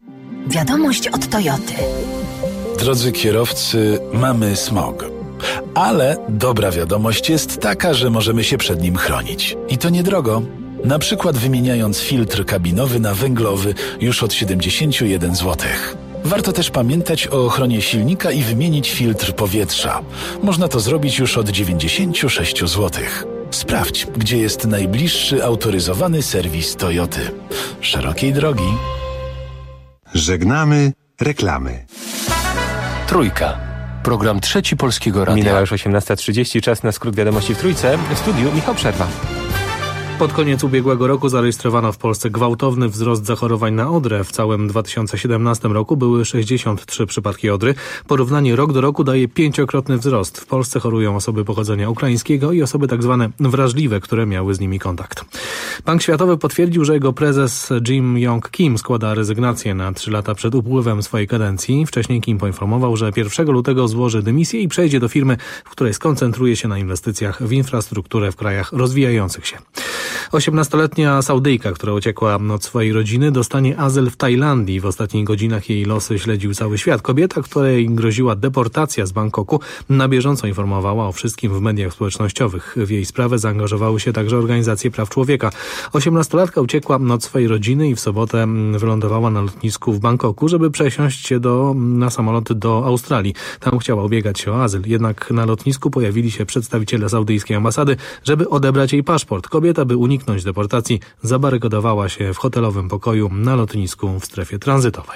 Wiadomość od Toyoty. Drodzy kierowcy, mamy smog. Ale dobra wiadomość jest taka, że możemy się przed nim chronić. I to niedrogo. Na przykład wymieniając filtr kabinowy na węglowy już od siedemdziesiąt jeden złotych. Warto też pamiętać o ochronie silnika i wymienić filtr powietrza. Można to zrobić już od dziewięćdziesiąt sześć złotych. Sprawdź, gdzie jest najbliższy autoryzowany serwis Toyoty. Szerokiej drogi. Żegnamy reklamy. Trójka. Program Trzeci Polskiego Radia. Minęła już osiemnasta trzydzieści, czas na skrót wiadomości w Trójce. W studiu Michał Przerwa. Pod koniec ubiegłego roku zarejestrowano w Polsce gwałtowny wzrost zachorowań na odrę. W całym dwa tysiące siedemnastym roku były sześćdziesiąt trzy przypadki odry. Porównanie rok do roku daje pięciokrotny wzrost. W Polsce chorują osoby pochodzenia ukraińskiego i osoby tak zwane wrażliwe, które miały z nimi kontakt. Bank Światowy potwierdził, że jego prezes Jim Yong Kim składa rezygnację na trzy lata przed upływem swojej kadencji. Wcześniej Kim poinformował, że pierwszego lutego złoży dymisję i przejdzie do firmy, w której skoncentruje się na inwestycjach w infrastrukturę w krajach rozwijających się. osiemnastoletnia Saudyjka, która uciekła od swojej rodziny, dostanie azyl w Tajlandii. W ostatnich godzinach jej losy śledził cały świat. Kobieta, której groziła deportacja z Bangkoku, na bieżąco informowała o wszystkim w mediach społecznościowych. W jej sprawę zaangażowały się także organizacje praw człowieka. Osiemnastolatka uciekła od swojej rodziny i w sobotę wylądowała na lotnisku w Bangkoku, żeby przesiąść się do, na samolot do Australii. Tam chciała ubiegać się o azyl. Jednak na lotnisku pojawili się przedstawiciele saudyjskiej ambasady, żeby odebrać jej paszport. Kobieta, by uniknąć deportacji, zabarykadowała się w hotelowym pokoju na lotnisku w strefie tranzytowej.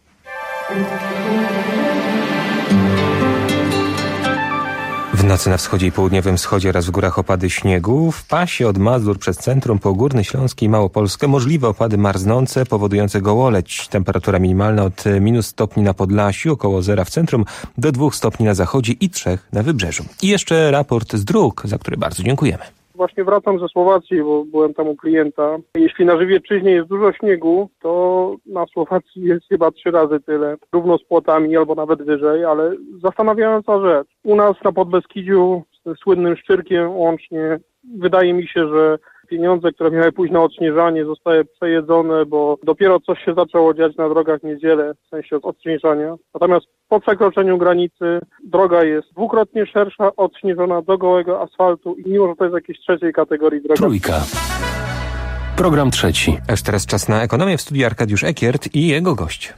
W nocy na wschodzie i południowym wschodzie oraz w górach opady śniegu. W pasie od Mazur przez centrum po Górny Śląski i Małopolskę możliwe opady marznące powodujące gołoleć. Temperatura minimalna od minus stopni na Podlasiu, około zera w centrum, do dwóch stopni na zachodzie i trzech na wybrzeżu. I jeszcze raport z dróg, za który bardzo dziękujemy. Właśnie wracam ze Słowacji, bo byłem tam u klienta. Jeśli na Żywiecczyźnie jest dużo śniegu, to na Słowacji jest chyba trzy razy tyle. Równo z płotami albo nawet wyżej, ale zastanawiająca rzecz. U nas na Podbeskidziu z słynnym Szczyrkiem łącznie wydaje mi się, że pieniądze, które miały pójść na odśnieżanie, zostały przejedzone, bo dopiero coś się zaczęło dziać na drogach w niedzielę, w sensie od odśnieżania. Natomiast po przekroczeniu granicy droga jest dwukrotnie szersza, odśnieżona do gołego asfaltu i mimo, że to jest jakiejś trzeciej kategorii droga. Trójka. Program trzeci. Aż teraz czas na ekonomię. W studiu Arkadiusz Ekiert i jego gość.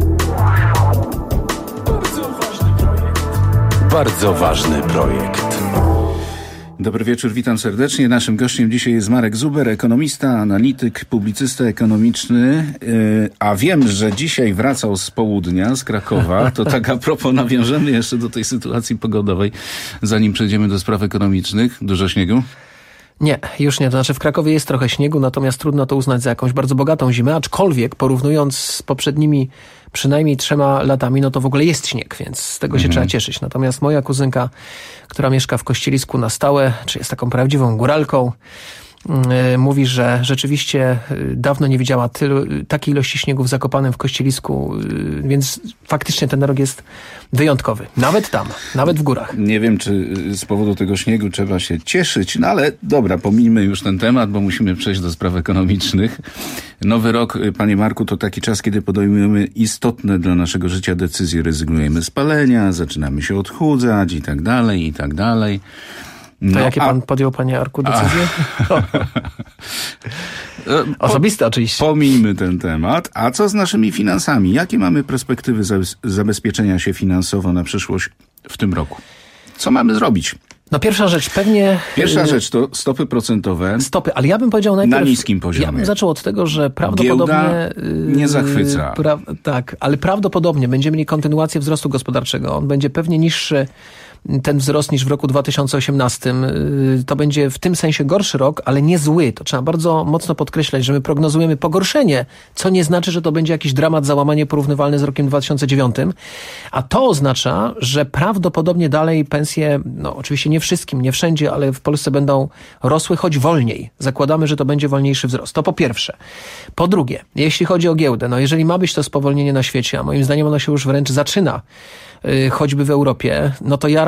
Bardzo ważny projekt. Dobry wieczór, witam serdecznie. Naszym gościem dzisiaj jest Marek Zuber, ekonomista, analityk, publicysta ekonomiczny, yy, a wiem, że dzisiaj wracał z południa, z Krakowa. To tak a propos nawiążemy jeszcze do tej sytuacji pogodowej, zanim przejdziemy do spraw ekonomicznych. Dużo śniegu? Nie, już nie. To znaczy w Krakowie jest trochę śniegu, natomiast trudno to uznać za jakąś bardzo bogatą zimę, aczkolwiek porównując z poprzednimi przynajmniej trzema latami, no to w ogóle jest śnieg, więc z tego się mhm. trzeba cieszyć. Natomiast moja kuzynka, która mieszka w Kościelisku na stałe, czy jest taką prawdziwą góralką, yy, mówi, że rzeczywiście dawno nie widziała tylu, takiej ilości śniegu w Zakopanem, w Kościelisku, yy, więc faktycznie ten rok jest wyjątkowy. Nawet tam, nawet w górach. Nie wiem, czy z powodu tego śniegu trzeba się cieszyć, no ale dobra, pomijmy już ten temat, bo musimy przejść do spraw ekonomicznych. Nowy rok, panie Marku, to taki czas, kiedy podejmujemy istotne dla naszego życia decyzje. Rezygnujemy z palenia, zaczynamy się odchudzać i tak dalej, i tak dalej. No, to jakie a... pan podjął, panie Arku, decyzje? Osobiste oczywiście. Pomijmy ten temat. A co z naszymi finansami? Jakie mamy perspektywy zabezpieczenia się finansowo na przyszłość w tym roku? Co mamy zrobić? No pierwsza rzecz, pewnie... Pierwsza rzecz to stopy procentowe. Stopy, ale ja bym powiedział najpierw... Na niskim poziomie. Ja bym zaczął od tego, że prawdopodobnie... Giełda nie zachwyca. Pra, tak, ale prawdopodobnie będziemy mieli kontynuację wzrostu gospodarczego. On będzie pewnie niższy, ten wzrost, niż w roku dwa tysiące osiemnastym. To będzie w tym sensie gorszy rok, ale nie zły. To trzeba bardzo mocno podkreślać, że my prognozujemy pogorszenie, co nie znaczy, że to będzie jakiś dramat, załamanie porównywalne z rokiem dwa tysiące dziewiątym. A to oznacza, że prawdopodobnie dalej pensje, no oczywiście nie wszystkim, nie wszędzie, ale w Polsce będą rosły, choć wolniej. Zakładamy, że to będzie wolniejszy wzrost. To po pierwsze. Po drugie, jeśli chodzi o giełdę, no jeżeli ma być to spowolnienie na świecie, a moim zdaniem ono się już wręcz zaczyna, choćby w Europie, no to ja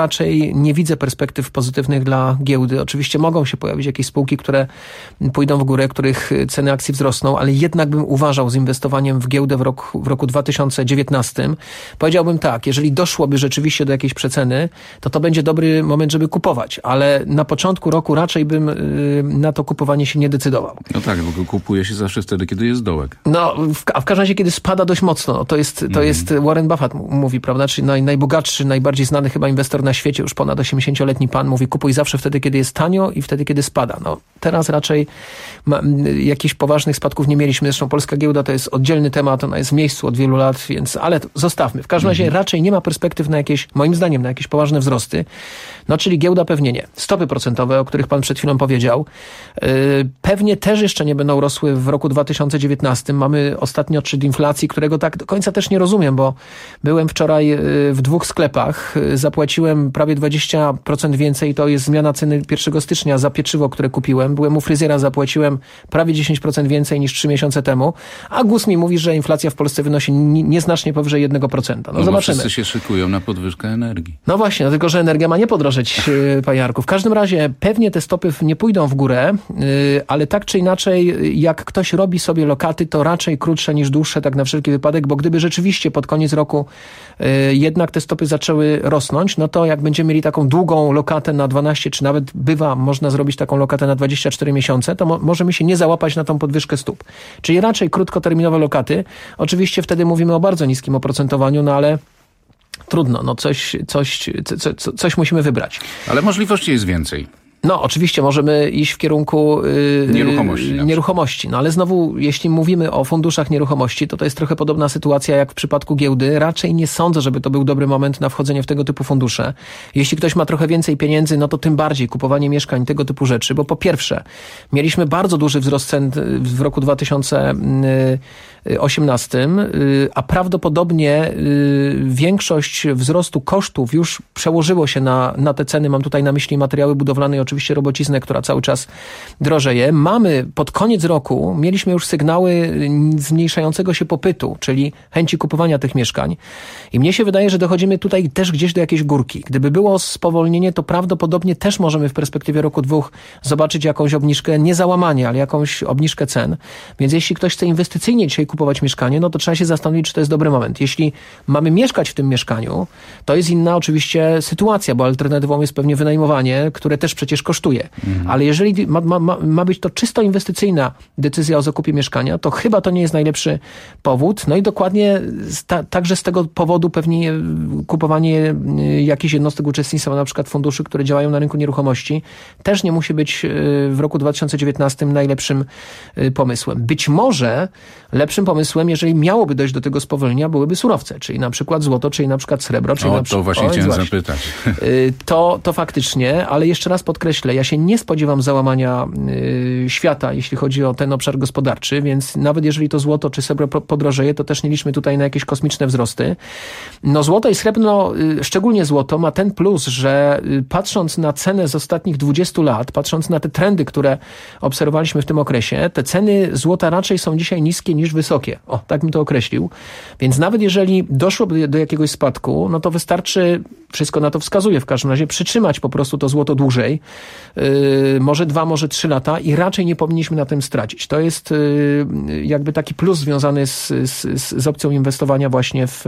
raczej nie widzę perspektyw pozytywnych dla giełdy. Oczywiście mogą się pojawić jakieś spółki, które pójdą w górę, których ceny akcji wzrosną, ale jednak bym uważał z inwestowaniem w giełdę w roku, w roku dwa tysiące dziewiętnastym. Powiedziałbym tak, jeżeli doszłoby rzeczywiście do jakiejś przeceny, to to będzie dobry moment, żeby kupować, ale na początku roku raczej bym na to kupowanie się nie decydował. No tak, bo kupuje się zawsze wtedy, kiedy jest dołek. No, w, a w każdym razie, kiedy spada dość mocno, to jest, to mm. jest Warren Buffett mówi, prawda, czyli naj, najbogatszy, najbardziej znany chyba inwestor na świecie, już ponad osiemdziesięcioletni pan, mówi, kupuj zawsze wtedy, kiedy jest tanio i wtedy, kiedy spada. No, teraz raczej ma, jakichś poważnych spadków nie mieliśmy. Zresztą polska giełda to jest oddzielny temat, ona jest w miejscu od wielu lat, więc, ale zostawmy. W każdym razie mm. raczej nie ma perspektyw na jakieś, moim zdaniem, na jakieś poważne wzrosty. No, czyli giełda pewnie nie. Stopy procentowe, o których pan przed chwilą powiedział, yy, pewnie też jeszcze nie będą rosły w roku dwa tysiące dziewiętnastym. Mamy ostatni odczyt inflacji, którego tak do końca też nie rozumiem, bo byłem wczoraj yy, w dwóch sklepach, yy, zapłaciłem prawie dwadzieścia procent więcej, to jest zmiana ceny pierwszego stycznia za pieczywo, które kupiłem. Byłem u fryzjera, zapłaciłem prawie dziesięć procent więcej niż trzy miesiące temu, a GUS mi mówi, że inflacja w Polsce wynosi nieznacznie powyżej jednego procenta. No, no zobaczymy. Wszyscy się szykują na podwyżkę energii. No właśnie, no tylko że energia ma nie podrożeć, panie Jarku. W każdym razie pewnie te stopy nie pójdą w górę, ale tak czy inaczej, jak ktoś robi sobie lokaty, to raczej krótsze niż dłuższe, tak na wszelki wypadek, bo gdyby rzeczywiście pod koniec roku jednak te stopy zaczęły rosnąć, no to jak będziemy mieli taką długą lokatę na dwanaście, czy nawet bywa, można zrobić taką lokatę na dwadzieścia cztery miesiące, to mo- możemy się nie załapać na tą podwyżkę stóp. Czyli raczej krótkoterminowe lokaty. Oczywiście wtedy mówimy o bardzo niskim oprocentowaniu, no ale trudno, no coś, coś, co, co, coś musimy wybrać. Ale możliwości jest więcej. No, oczywiście możemy iść w kierunku yy, nieruchomości, nieruchomości. No ale znowu, jeśli mówimy o funduszach nieruchomości, to to jest trochę podobna sytuacja jak w przypadku giełdy. Raczej nie sądzę, żeby to był dobry moment na wchodzenie w tego typu fundusze. Jeśli ktoś ma trochę więcej pieniędzy, no to tym bardziej kupowanie mieszkań, tego typu rzeczy, bo po pierwsze, mieliśmy bardzo duży wzrost cen w roku dwa tysiące osiemnastym, a prawdopodobnie większość wzrostu kosztów już przełożyło się na, na te ceny. Mam tutaj na myśli materiały budowlane i oczywiście robociznę, która cały czas drożeje. Mamy pod koniec roku, mieliśmy już sygnały zmniejszającego się popytu, czyli chęci kupowania tych mieszkań. I mnie się wydaje, że dochodzimy tutaj też gdzieś do jakiejś górki. Gdyby było spowolnienie, to prawdopodobnie też możemy w perspektywie roku dwóch zobaczyć jakąś obniżkę, nie załamanie, ale jakąś obniżkę cen. Więc jeśli ktoś chce inwestycyjnie dzisiaj kupować mieszkanie, no to trzeba się zastanowić, czy to jest dobry moment. Jeśli mamy mieszkać w tym mieszkaniu, to jest inna oczywiście sytuacja, bo alternatywą jest pewnie wynajmowanie, które też przecież kosztuje. Mhm. Ale jeżeli ma, ma, ma być to czysto inwestycyjna decyzja o zakupie mieszkania, to chyba to nie jest najlepszy powód. No i dokładnie ta, także z tego powodu pewnie kupowanie jakichś jednostek uczestnictwa, na przykład funduszy, które działają na rynku nieruchomości, też nie musi być w roku dwa tysiące dziewiętnastym najlepszym pomysłem. Być może lepszym pomysłem, jeżeli miałoby dojść do tego spowolnienia, byłyby surowce, czyli na przykład złoto, czyli na przykład srebro. Czyli o, na przy... to właśnie o, chciałem właśnie. zapytać. To, to faktycznie, ale jeszcze raz podkreślę, ja się nie spodziewam załamania y, świata, jeśli chodzi o ten obszar gospodarczy, więc nawet jeżeli to złoto czy srebro podrożeje, to też nie liczmy tutaj na jakieś kosmiczne wzrosty. No złoto i srebrno, y, szczególnie złoto, ma ten plus, że y, patrząc na cenę z ostatnich dwudziestu lat, patrząc na te trendy, które obserwowaliśmy w tym okresie, te ceny złota raczej są dzisiaj niskie niż wysokie. O, tak bym to określił. Więc nawet jeżeli doszłoby do jakiegoś spadku, no to wystarczy, wszystko na to wskazuje w każdym razie, przytrzymać po prostu to złoto dłużej, yy, może dwa, może trzy lata i raczej nie powinniśmy na tym stracić. To jest yy, jakby taki plus związany z, z, z opcją inwestowania właśnie w,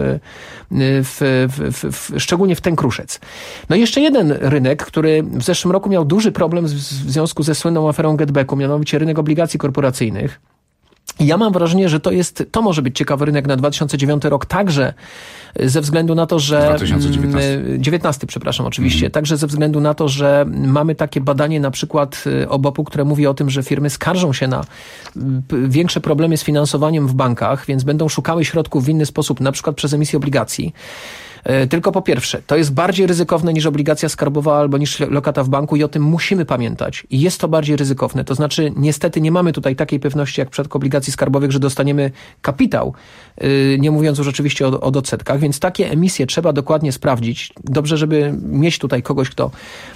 w, w, w, w szczególnie w ten kruszec. No i jeszcze jeden rynek, który w zeszłym roku miał duży problem w, w związku ze słynną aferą Getbacku, mianowicie rynek obligacji korporacyjnych. Ja mam wrażenie, że to jest, to może być ciekawy rynek na dwa tysiące dziewiąty rok, także ze względu na to, że... dwa tysiące dziewiętnasty. dziewiętnasty, przepraszam, oczywiście. Mm. Także ze względu na to, że mamy takie badanie na przykład O B O P-u, które mówi o tym, że firmy skarżą się na większe problemy z finansowaniem w bankach, więc będą szukały środków w inny sposób, na przykład przez emisję obligacji. Tylko po pierwsze, to jest bardziej ryzykowne niż obligacja skarbowa albo niż lokata w banku i o tym musimy pamiętać. I jest to bardziej ryzykowne. To znaczy, niestety nie mamy tutaj takiej pewności jak w przypadku obligacji skarbowych, że dostaniemy kapitał, nie mówiąc już oczywiście o, o odsetkach, więc takie emisje trzeba dokładnie sprawdzić. Dobrze, żeby mieć tutaj kogoś, kto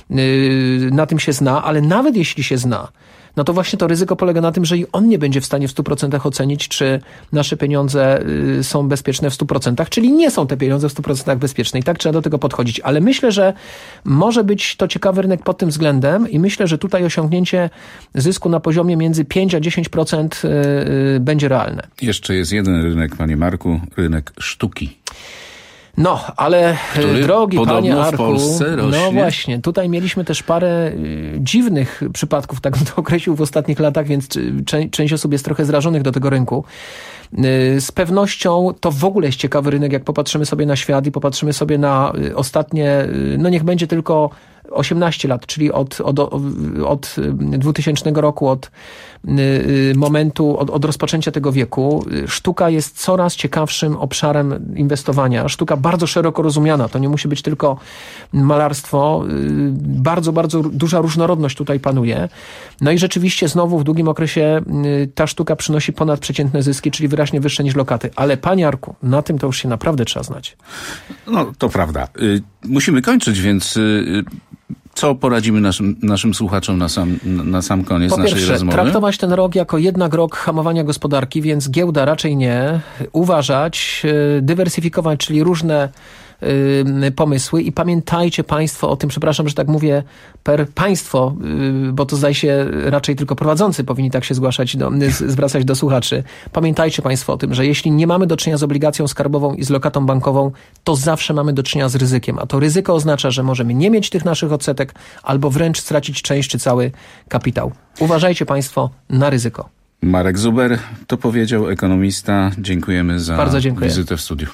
na tym się zna, ale nawet jeśli się zna, no to właśnie to ryzyko polega na tym, że i on nie będzie w stanie w stu procentach ocenić, czy nasze pieniądze są bezpieczne w stu procentach, czyli nie są te pieniądze w stu procentach tak bezpieczne i tak trzeba do tego podchodzić. Ale myślę, że może być to ciekawy rynek pod tym względem i myślę, że tutaj osiągnięcie zysku na poziomie między pięć a dziesięć procent będzie realne. Jeszcze jest jeden rynek, panie Marku, rynek sztuki. No, ale który drogi panie Arku, w Polsce rośnie. No właśnie, tutaj mieliśmy też parę y, dziwnych przypadków, tak bym to określił, w ostatnich latach, więc czy, część osób jest trochę zrażonych do tego rynku. Y, z pewnością to w ogóle jest ciekawy rynek, jak popatrzymy sobie na świat i popatrzymy sobie na y, ostatnie, y, no niech będzie tylko osiemnaście lat, czyli od, od, od dwutysięcznego roku, od momentu, od, od rozpoczęcia tego wieku. Sztuka jest coraz ciekawszym obszarem inwestowania. Sztuka bardzo szeroko rozumiana. To nie musi być tylko malarstwo. Bardzo, bardzo duża różnorodność tutaj panuje. No i rzeczywiście znowu w długim okresie ta sztuka przynosi ponadprzeciętne zyski, czyli wyraźnie wyższe niż lokaty. Ale panie Arku, na tym to już się naprawdę trzeba znać. No, to prawda. Musimy kończyć, więc co poradzimy naszym, naszym słuchaczom na sam, na sam koniec po naszej pierwsze, rozmowy? Traktować ten rok jako jednak rok hamowania gospodarki, więc giełda raczej nie. Uważać, dywersyfikować, czyli różne y, pomysły i pamiętajcie państwo o tym, przepraszam, że tak mówię per państwo, y, bo to zdaje się raczej tylko prowadzący powinni tak się zgłaszać, do, z, zwracać do słuchaczy. Pamiętajcie państwo o tym, że jeśli nie mamy do czynienia z obligacją skarbową i z lokatą bankową, to zawsze mamy do czynienia z ryzykiem, a to ryzyko oznacza, że możemy nie mieć tych naszych odsetek albo wręcz stracić część czy cały kapitał. Uważajcie państwo na ryzyko. Marek Zuber to powiedział, ekonomista. Dziękujemy za Bardzo dziękuję. wizytę w studiu.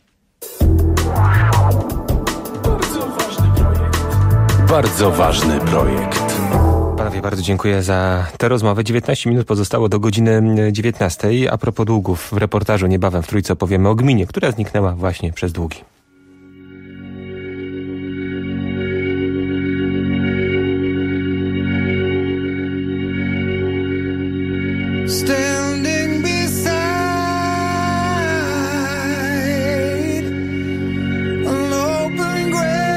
Bardzo ważny projekt. Panowie, bardzo dziękuję za tę rozmowę. dziewiętnaście minut pozostało do godziny dziewiętnastej. A propos długów, w reportażu niebawem w Trójce opowiemy o gminie, która zniknęła właśnie przez długi. Standing beside an open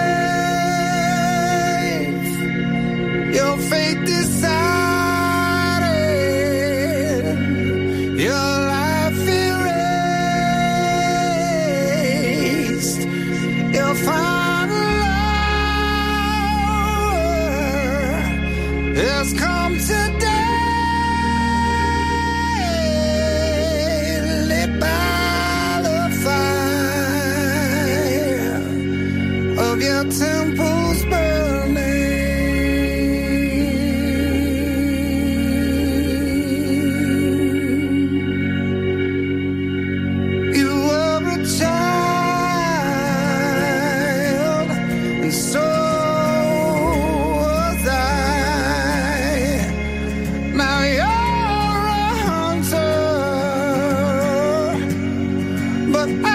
grave, your fate decided, your life erased, your final hour has come today. Your temples burning. You were a child, and so was I. Now you're a hunter, but I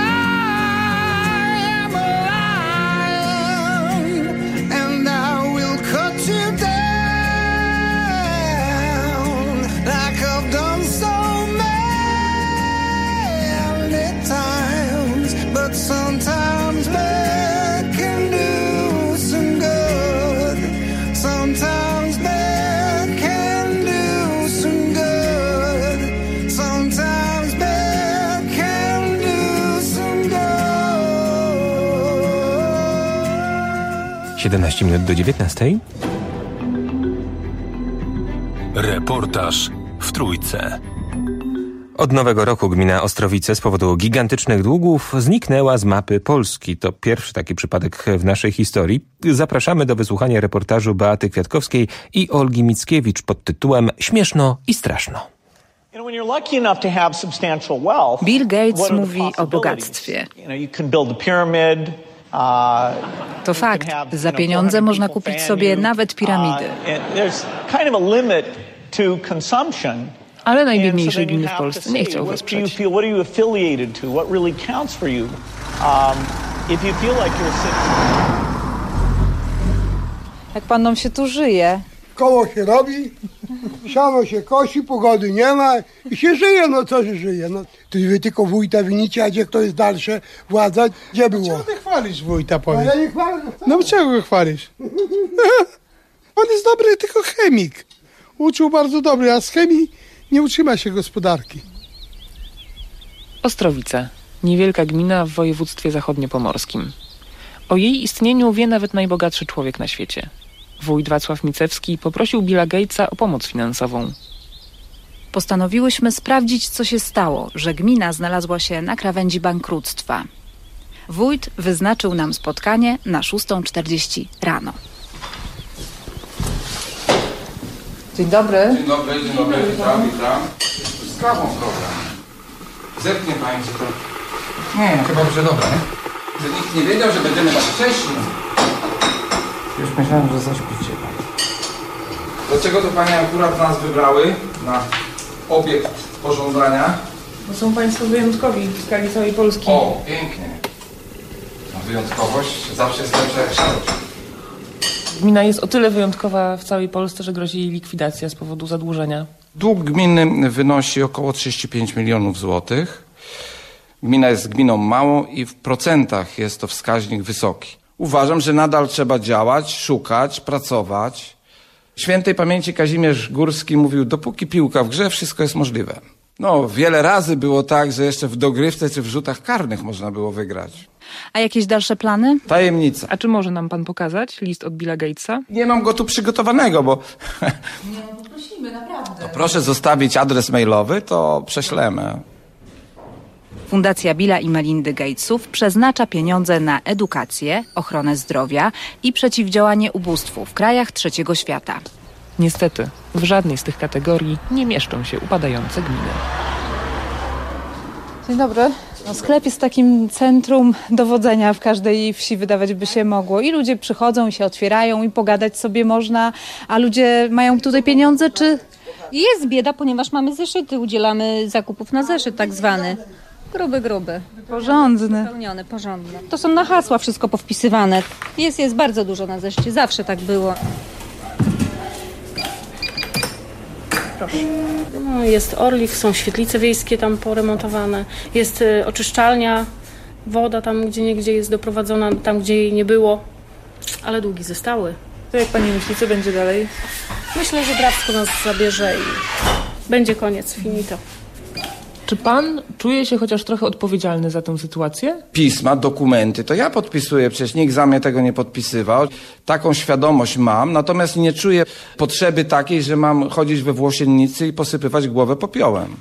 sometimes bad can do some good. Sometimes bad can do some good. Sometimes bad can do some good. siedemnaście minut do dziewiętnastej. Reportaż w Trójce. Od nowego roku gmina Ostrowice z powodu gigantycznych długów zniknęła z mapy Polski. To pierwszy taki przypadek w naszej historii. Zapraszamy do wysłuchania reportażu Beaty Kwiatkowskiej i Olgi Mickiewicz pod tytułem Śmieszno i straszno. Bill Gates mówi o bogactwie. To fakt. Za pieniądze można kupić sobie nawet piramidy. Ale najbiedniejszej gminy w Polsce nie chciał wesprzeć. Jak panom się tu żyje? Koło się robi, siano się kosi, pogody nie ma i się żyje, no co się żyje. No, tu wy tylko wójta winicie, a gdzie kto jest dalsze władza, gdzie było? Czego ty chwalisz wójta, powiedz? No ja nie chwalę. No czego go chwalisz? On jest dobry, tylko chemik. Uczył bardzo dobry, a z chemii nie utrzyma się gospodarki. Ostrowice. Niewielka gmina w województwie zachodniopomorskim. O jej istnieniu wie nawet najbogatszy człowiek na świecie. Wójt Wacław Micewski poprosił Billa Gatesa o pomoc finansową. Postanowiłyśmy sprawdzić, co się stało, że gmina znalazła się na krawędzi bankructwa. Wójt wyznaczył nam spotkanie na szósta czterdzieści rano. Dzień dobry. Dzień dobry, dzień dobry, witam, witam. Z kawą problem. Zepnie pani, że to... Nie, no chyba, że dobra, nie? Że nikt nie wiedział, że będziemy tak wcześnie. Już myślałem, że zaśpicie pani. Dlaczego to pani akurat nas wybrały na obiekt pożądania? Bo są państwo wyjątkowi w skali całej Polski. O, pięknie. No, wyjątkowość zawsze jest lepsza jak szarość. Gmina jest o tyle wyjątkowa w całej Polsce, że grozi jej likwidacja z powodu zadłużenia. Dług gminy wynosi około trzydzieści pięć milionów złotych. Gmina jest gminą małą i w procentach jest to wskaźnik wysoki. Uważam, że nadal trzeba działać, szukać, pracować. Świętej pamięci Kazimierz Górski mówił, dopóki piłka w grze, wszystko jest możliwe. No, wiele razy było tak, że jeszcze w dogrywce czy w rzutach karnych można było wygrać. A jakieś dalsze plany? Tajemnica. A czy może nam pan pokazać list od Billa Gatesa? Nie mam go tu przygotowanego, bo... Nie, no poprosimy, naprawdę. To proszę zostawić adres mailowy, to prześlemy. Fundacja Billa i Melindy Gatesów przeznacza pieniądze na edukację, ochronę zdrowia i przeciwdziałanie ubóstwu w krajach trzeciego świata. Niestety, w żadnej z tych kategorii nie mieszczą się upadające gminy. Dzień dobry. No, sklep jest takim centrum dowodzenia w każdej wsi, wydawać by się mogło. I ludzie przychodzą i się otwierają i pogadać sobie można, a ludzie mają tutaj pieniądze, czy... Jest bieda, ponieważ mamy zeszyty, udzielamy zakupów na zeszyt tak zwany. Gruby, gruby. Porządny. Pełniony, porządny. To są na hasła wszystko powpisywane. Jest, jest bardzo dużo na zeszycie, zawsze tak było. Proszę. No, jest Orlik, są świetlice wiejskie tam poremontowane, jest y, oczyszczalnia, woda tam gdzie niegdzie jest doprowadzona, tam gdzie jej nie było, ale długi zostały. To jak pani myśli, co będzie dalej? Myślę, że Drawsko nas zabierze i będzie koniec, finito. Czy pan czuje się chociaż trochę odpowiedzialny za tę sytuację? Pisma, dokumenty, to ja podpisuję, przecież nikt za mnie tego nie podpisywał. Taką świadomość mam, natomiast nie czuję potrzeby takiej, że mam chodzić we włosiennicy i posypywać głowę popiołem.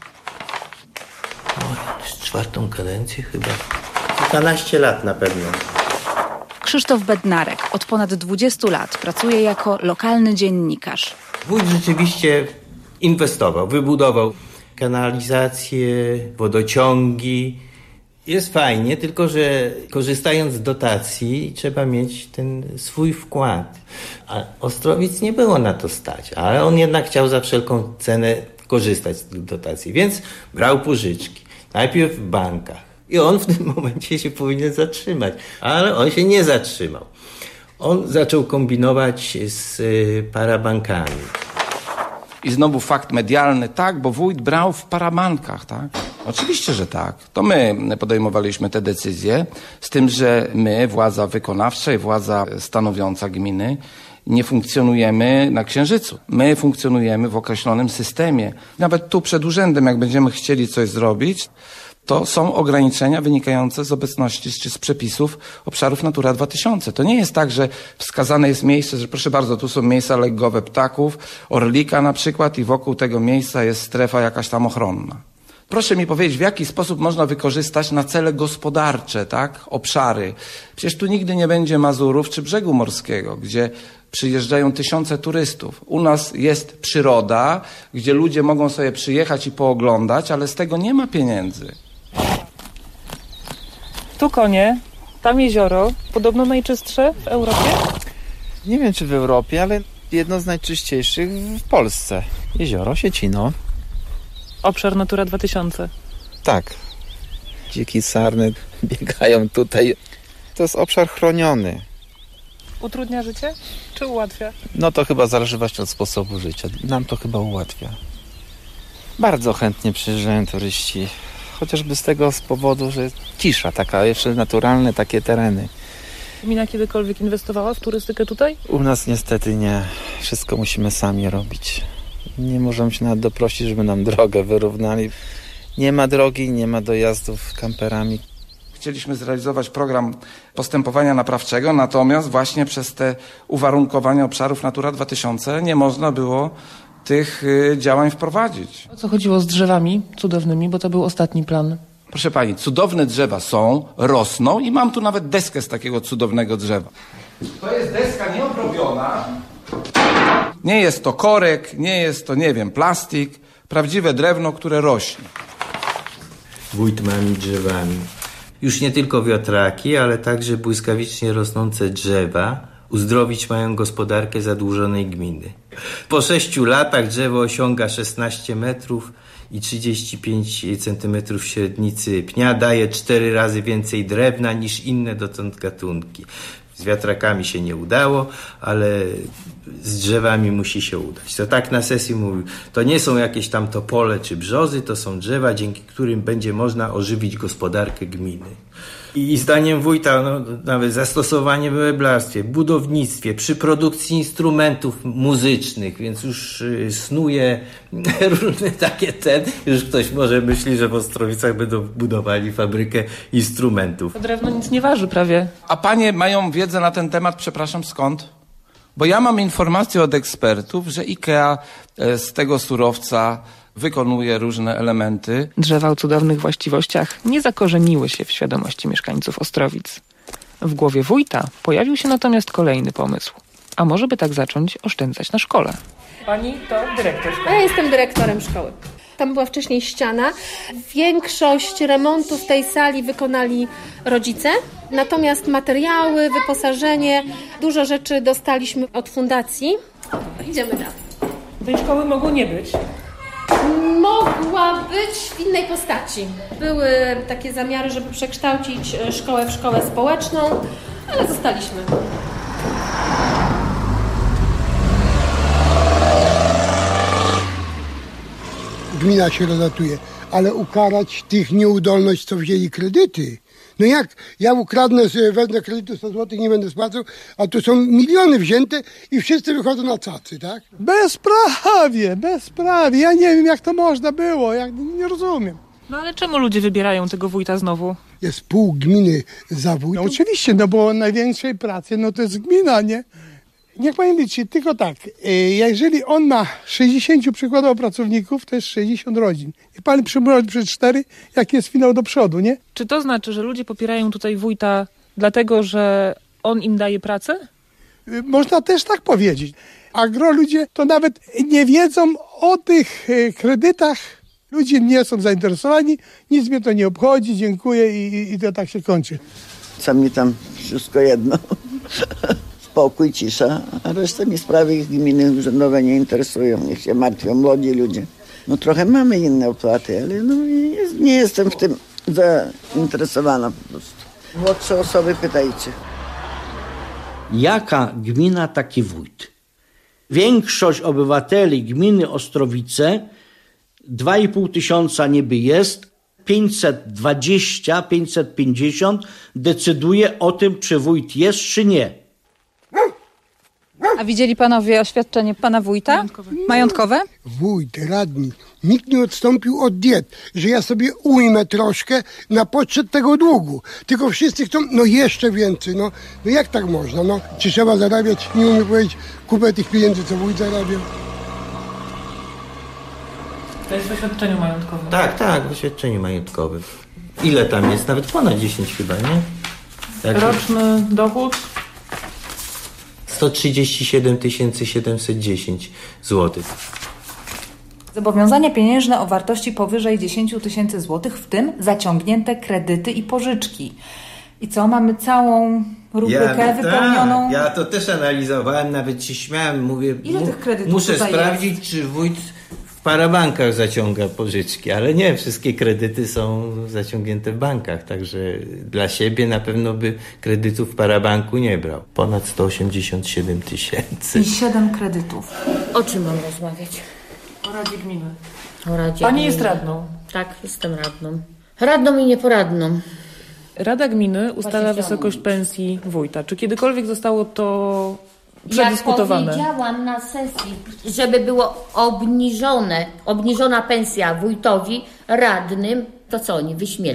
Już czwartą kadencję chyba. Kilkanaście lat na pewno. Krzysztof Bednarek od ponad dwudziestu lat pracuje jako lokalny dziennikarz. Wójt rzeczywiście inwestował, wybudował kanalizację, wodociągi. Jest fajnie, tylko że korzystając z dotacji trzeba mieć ten swój wkład. A Ostrowiec nie było na to stać, ale on jednak chciał za wszelką cenę korzystać z tych dotacji, więc brał pożyczki. Najpierw w bankach. I on w tym momencie się powinien zatrzymać, ale on się nie zatrzymał. On zaczął kombinować z y, parabankami. I znowu fakt medialny, tak, bo wójt brał w parabankach, tak? Oczywiście, że tak. To my podejmowaliśmy te decyzje, z tym, że my, władza wykonawcza i władza stanowiąca gminy, nie funkcjonujemy na Księżycu. My funkcjonujemy w określonym systemie. Nawet tu przed urzędem, jak będziemy chcieli coś zrobić, to są ograniczenia wynikające z obecności czy z przepisów obszarów Natura dwa tysiące. To nie jest tak, że wskazane jest miejsce, że proszę bardzo, tu są miejsca leggowe ptaków, orlika na przykład i wokół tego miejsca jest strefa jakaś tam ochronna. Proszę mi powiedzieć, w jaki sposób można wykorzystać na cele gospodarcze, tak, obszary. Przecież tu nigdy nie będzie Mazurów czy brzegu morskiego, gdzie przyjeżdżają tysiące turystów. U nas jest przyroda, gdzie ludzie mogą sobie przyjechać i pooglądać, ale z tego nie ma pieniędzy. Tu konie, tam jezioro, podobno najczystsze w Europie? Nie wiem, czy w Europie, ale jedno z najczyściejszych w Polsce. Jezioro Siecino. Obszar Natura dwa tysiące. Tak. Dziki sarny biegają tutaj. To jest obszar chroniony. Utrudnia życie, czy ułatwia? No to chyba zależy właśnie od sposobu życia. Nam to chyba ułatwia. Bardzo chętnie przyjeżdżają turyści. Chociażby z tego z powodu, że cisza, taka jeszcze naturalne takie tereny. Gmina kiedykolwiek inwestowała w turystykę tutaj? U nas niestety nie. Wszystko musimy sami robić. Nie możemy się nawet doprosić, żeby nam drogę wyrównali. Nie ma drogi, nie ma dojazdów kamperami. chcieliśmy zrealizować program postępowania naprawczego, natomiast właśnie przez te uwarunkowania obszarów Natura dwa tysiące nie można było tych y, działań wprowadzić. O co chodziło z drzewami cudownymi, bo to był ostatni plan? Proszę pani, cudowne drzewa są, rosną i mam tu nawet deskę z takiego cudownego drzewa. To jest deska nieobrobiona. Nie jest to korek, nie jest to, nie wiem, plastik. Prawdziwe drewno, które rośnie. Wójt mami drzewami. Już nie tylko wiatraki, ale także błyskawicznie rosnące drzewa uzdrowić mają gospodarkę zadłużonej gminy. Po sześciu latach drzewo osiąga szesnaście metrów i trzydzieści pięć centymetrów średnicy pnia, daje cztery razy więcej drewna niż inne dotąd gatunki. Z wiatrakami się nie udało, ale z drzewami musi się udać. To tak na sesji mówił, to nie są jakieś tam topole czy brzozy, to są drzewa, dzięki którym będzie można ożywić gospodarkę gminy. I zdaniem wójta no, nawet zastosowanie w meblarstwie, budownictwie, przy produkcji instrumentów muzycznych, więc już y, snuje różne takie ten, już ktoś może myśli, że w Ostrowicach będą budowali fabrykę instrumentów. To drewno nic nie waży prawie. A panie mają wiedzę na ten temat, przepraszam, skąd? Bo ja mam informację od ekspertów, że IKEA z tego surowca wykonuje różne elementy. Drzewa o cudownych właściwościach nie zakorzeniły się w świadomości mieszkańców Ostrowic. W głowie wójta pojawił się natomiast kolejny pomysł. A może by tak zacząć oszczędzać na szkole? Pani to dyrektor szkoły. Ja jestem dyrektorem szkoły. Tam była wcześniej ściana. Większość remontu w tej sali wykonali rodzice, natomiast materiały, wyposażenie, dużo rzeczy dostaliśmy od fundacji. Idziemy dalej. Tej szkoły mogło nie być? Mogła być w innej postaci. Były takie zamiary, żeby przekształcić szkołę w szkołę społeczną, ale zostaliśmy. Gmina się rozlatuje, ale ukarać tych nieudolność, co wzięli kredyty. No jak? Ja ukradnę sobie, wezmę kredytu sto złotych, nie będę spłacał, a tu są miliony wzięte i wszyscy wychodzą na cacy, tak? Bezprawie, bezprawie. Ja nie wiem, jak to można było, jak, nie rozumiem. No ale czemu ludzie wybierają tego wójta znowu? Jest pół gminy za wójtą. No oczywiście, no bo największej pracy, no to jest gmina, nie? Niech pani liczy, tylko tak, jeżeli on ma sześćdziesięciu przykładowo pracowników, to jest sześćdziesiąt rodzin. I pani przymnoży przez cztery, jak jest finał do przodu, nie? Czy to znaczy, że ludzie popierają tutaj wójta dlatego, że on im daje pracę? Można też tak powiedzieć. Agro ludzie to nawet nie wiedzą o tych kredytach. Ludzie nie są zainteresowani, nic mnie to nie obchodzi, dziękuję i, i to tak się kończy. Co mi tam wszystko jedno. Spokój, cisza, a resztę mi sprawy ich gminy urzędowe nie interesują. Niech się martwią młodzi ludzie. No trochę mamy inne opłaty, ale no nie, nie jestem w tym zainteresowana po prostu. Młodsze osoby pytajcie. Jaka gmina, taki wójt? Większość obywateli gminy Ostrowice, dwa i pół tysiąca niby jest, pięćset dwadzieścia, pięćset pięćdziesiąt decyduje o tym, czy wójt jest, czy nie. A widzieli panowie oświadczenie pana wójta? Majątkowe. Majątkowe? Wójt, radni, nikt nie odstąpił od diet, że ja sobie ujmę troszkę na poczet tego długu. Tylko wszyscy chcą, no jeszcze więcej, no, no jak tak można, no? Czy trzeba zarabiać, nie umiem powiedzieć, kupę tych pieniędzy, co wójt zarabiał? To jest w oświadczeniu majątkowym. Tak, tak, w oświadczeniu majątkowym. Ile tam jest? Nawet ponad dziesięć chyba, nie? Tak. Roczny dochód? sto trzydzieści siedem tysięcy siedemset dziesięć złotych. Zobowiązania pieniężne o wartości powyżej dziesięć tysięcy złotych, w tym zaciągnięte kredyty i pożyczki. I co, mamy całą rubrykę ja, wypełnioną? Tak, ja to też analizowałem, nawet się śmiałem, mówię, Ile mu, tych kredytów muszę tutaj sprawdzić, jest? czy wójt w parabankach zaciąga pożyczki, ale nie, wszystkie kredyty są zaciągnięte w bankach, także dla siebie na pewno by kredytów w parabanku nie brał. Ponad sto osiemdziesiąt siedem tysięcy. I siedem kredytów. O czym mam rozmawiać? O Radzie Gminy. O Radzie Pani Gminy. jest radną. Tak, jestem radną. Radną i nieporadną. Rada Gminy ustala wysokość pensji wójta. Czy kiedykolwiek zostało to przedyskutowane? Ja powiedziałam na sesji, żeby było obniżone, obniżona pensja wójtowi, radnym, to co oni wyśmieli?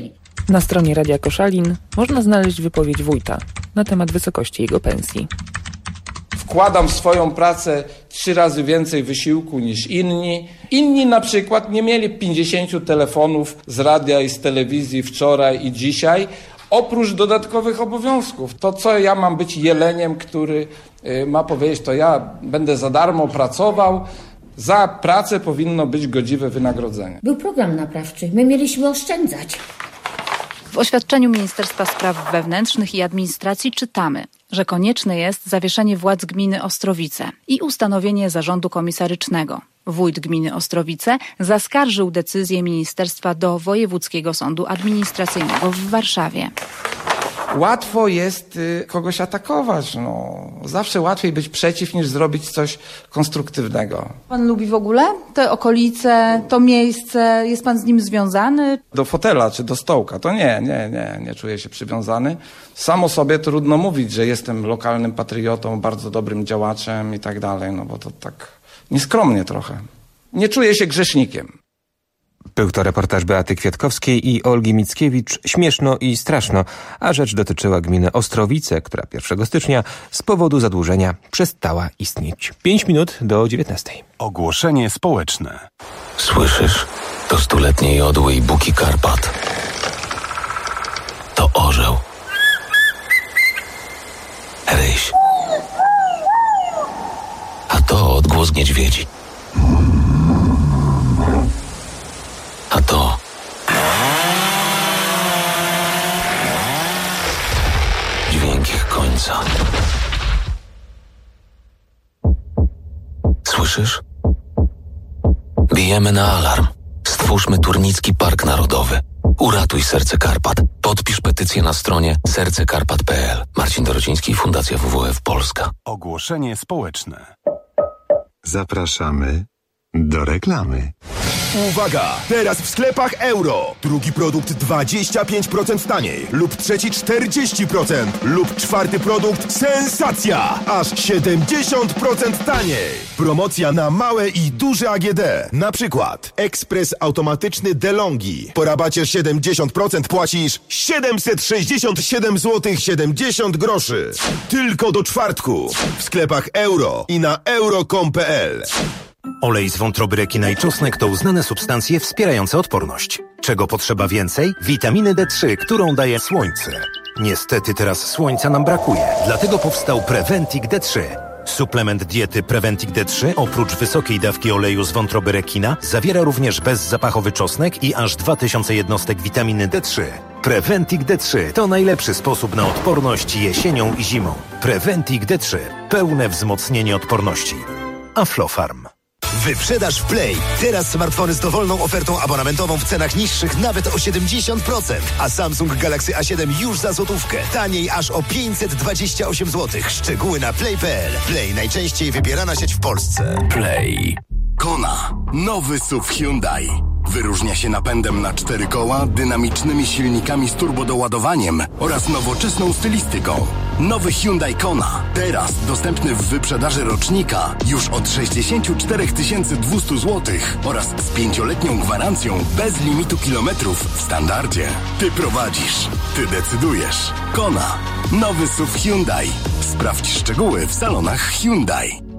Na stronie Radia Koszalin można znaleźć wypowiedź wójta na temat wysokości jego pensji. Wkładam w swoją pracę trzy razy więcej wysiłku niż inni. Inni na przykład nie mieli pięćdziesięciu telefonów z radia i z telewizji wczoraj i dzisiaj, oprócz dodatkowych obowiązków. To co, ja mam być jeleniem, który y, ma powiedzieć, to ja będę za darmo pracował. Za pracę powinno być godziwe wynagrodzenie. Był program naprawczy. My mieliśmy oszczędzać. W oświadczeniu Ministerstwa Spraw Wewnętrznych i Administracji czytamy, że konieczne jest zawieszenie władz gminy Ostrowice i ustanowienie zarządu komisarycznego. Wójt gminy Ostrowice zaskarżył decyzję ministerstwa do Wojewódzkiego Sądu Administracyjnego w Warszawie. Łatwo jest y, kogoś atakować. No. Zawsze łatwiej być przeciw, niż zrobić coś konstruktywnego. Pan lubi w ogóle te okolice, to miejsce? Jest pan z nim związany? Do fotela czy do stołka to nie, nie, nie, nie czuję się przywiązany. Samo sobie trudno mówić, że jestem lokalnym patriotą, bardzo dobrym działaczem i tak dalej, no bo to tak nieskromnie trochę. Nie czuję się grzesznikiem. Był to reportaż Beaty Kwiatkowskiej i Olgi Mickiewicz. Śmieszno i straszno, a rzecz dotyczyła gminy Ostrowice, która pierwszego stycznia z powodu zadłużenia przestała istnieć. Pięć minut do dziewiętnastej. Ogłoszenie społeczne. Słyszysz? To stuletnie jodły i buki Karpat. To orzeł. Ryś. A to odgłos niedźwiedzi. A to... dźwięk ich końca. Słyszysz? Bijemy na alarm. Stwórzmy Turnicki Park Narodowy. Uratuj Serce Karpat. Podpisz petycję na stronie serce karpat kropka p l. Marcin Dorociński, Fundacja W W F Polska. Ogłoszenie społeczne. Zapraszamy do reklamy. Uwaga! Teraz w sklepach euro. Drugi produkt dwadzieścia pięć procent taniej lub trzeci czterdzieści procent lub czwarty produkt sensacja! Aż siedemdziesiąt procent taniej. Promocja na małe i duże A G D. Na przykład ekspres automatyczny DeLonghi. Po rabacie siedemdziesiąt procent płacisz siedemset sześćdziesiąt siedem złotych siedemdziesiąt groszy. Tylko do czwartku. W sklepach euro i na euro kropka com kropka p l. Olej z wątroby rekina i czosnek to uznane substancje wspierające odporność. Czego potrzeba więcej? Witaminy D trzy, którą daje słońce. Niestety teraz słońca nam brakuje, dlatego powstał Preventic D trzy. Suplement diety Preventic D trzy oprócz wysokiej dawki oleju z wątroby rekina zawiera również bezzapachowy czosnek i aż dwa tysiące jednostek witaminy D trzy. Preventic D trzy to najlepszy sposób na odporność jesienią i zimą. Preventic D trzy. Pełne wzmocnienie odporności. Aflofarm. Wyprzedaż w Play. Teraz smartfony z dowolną ofertą abonamentową w cenach niższych nawet o siedemdziesiąt procent. A Samsung Galaxy A siedem już za złotówkę. Taniej aż o pięćset dwadzieścia osiem złotych. Szczegóły na play kropka p l. Play, najczęściej wybierana sieć w Polsce. Play. Kona. Nowy S U V Hyundai. Wyróżnia się napędem na cztery koła, dynamicznymi silnikami z turbodoładowaniem oraz nowoczesną stylistyką. Nowy Hyundai Kona. Teraz dostępny w wyprzedaży rocznika już od sześćdziesiąt cztery tysiące dwieście złotych oraz z pięcioletnią gwarancją bez limitu kilometrów w standardzie. Ty prowadzisz. Ty decydujesz. Kona. Nowy S U V Hyundai. Sprawdź szczegóły w salonach Hyundai.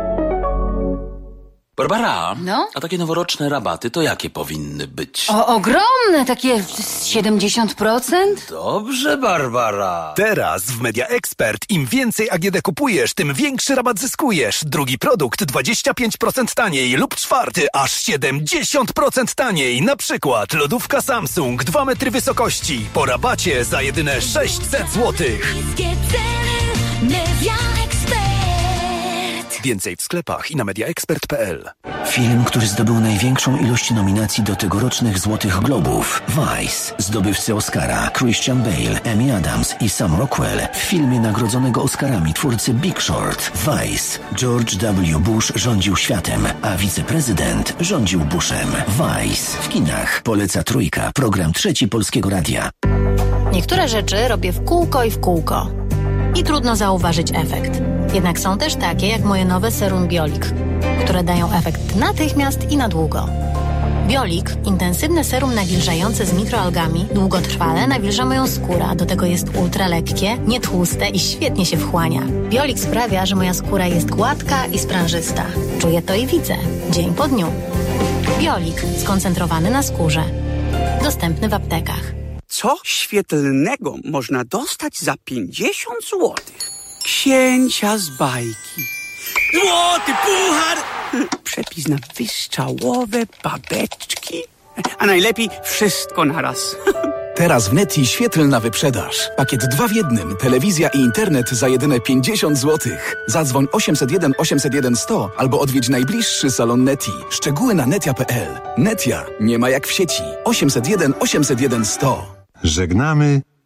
Barbara, no? A takie noworoczne rabaty to jakie powinny być? O, ogromne, takie siedemdziesiąt procent? Dobrze, Barbara. Teraz w Media Expert im więcej A G D kupujesz, tym większy rabat zyskujesz. Drugi produkt dwadzieścia pięć procent taniej lub czwarty aż siedemdziesiąt procent taniej. Na przykład lodówka Samsung dwa metry wysokości po rabacie za jedyne sześćset złotych. Media Expert. Więcej w sklepach i na media expert kropka p l. Film, który zdobył największą ilość nominacji do tegorocznych Złotych Globów. Vice. Zdobywcy Oscara Christian Bale, Amy Adams i Sam Rockwell w filmie nagrodzonego Oscarami twórcy Big Short. Vice. George W. Bush rządził światem, a wiceprezydent rządził Bushem. Vice. W kinach. Poleca Trójka. Program Trzeci Polskiego Radia. Niektóre rzeczy robię w kółko i w kółko. I trudno zauważyć efekt. Jednak są też takie jak moje nowe Serum Biolik, które dają efekt natychmiast i na długo. Biolik, intensywne serum nawilżające z mikroalgami, długotrwale nawilża moją skórę, a do tego jest ultralekkie, nietłuste i świetnie się wchłania. Biolik sprawia, że moja skóra jest gładka i sprężysta. Czuję to i widzę, dzień po dniu. Biolik, skoncentrowany na skórze. Dostępny w aptekach. Co świetlnego można dostać za pięćdziesiąt złotych? Księcia z bajki. Złoty puchar! Przepis na wystrzałowe babeczki. A najlepiej wszystko naraz. Teraz w Neti świetlna wyprzedaż. Pakiet dwa w jednym. Telewizja i internet za jedyne pięćdziesiąt złotych. Zadzwoń osiemset jeden osiemset jeden sto albo odwiedź najbliższy salon Neti. Szczegóły na netia kropka p l. Netia nie ma jak w sieci. osiemset jeden osiemset jeden sto. Żegnamy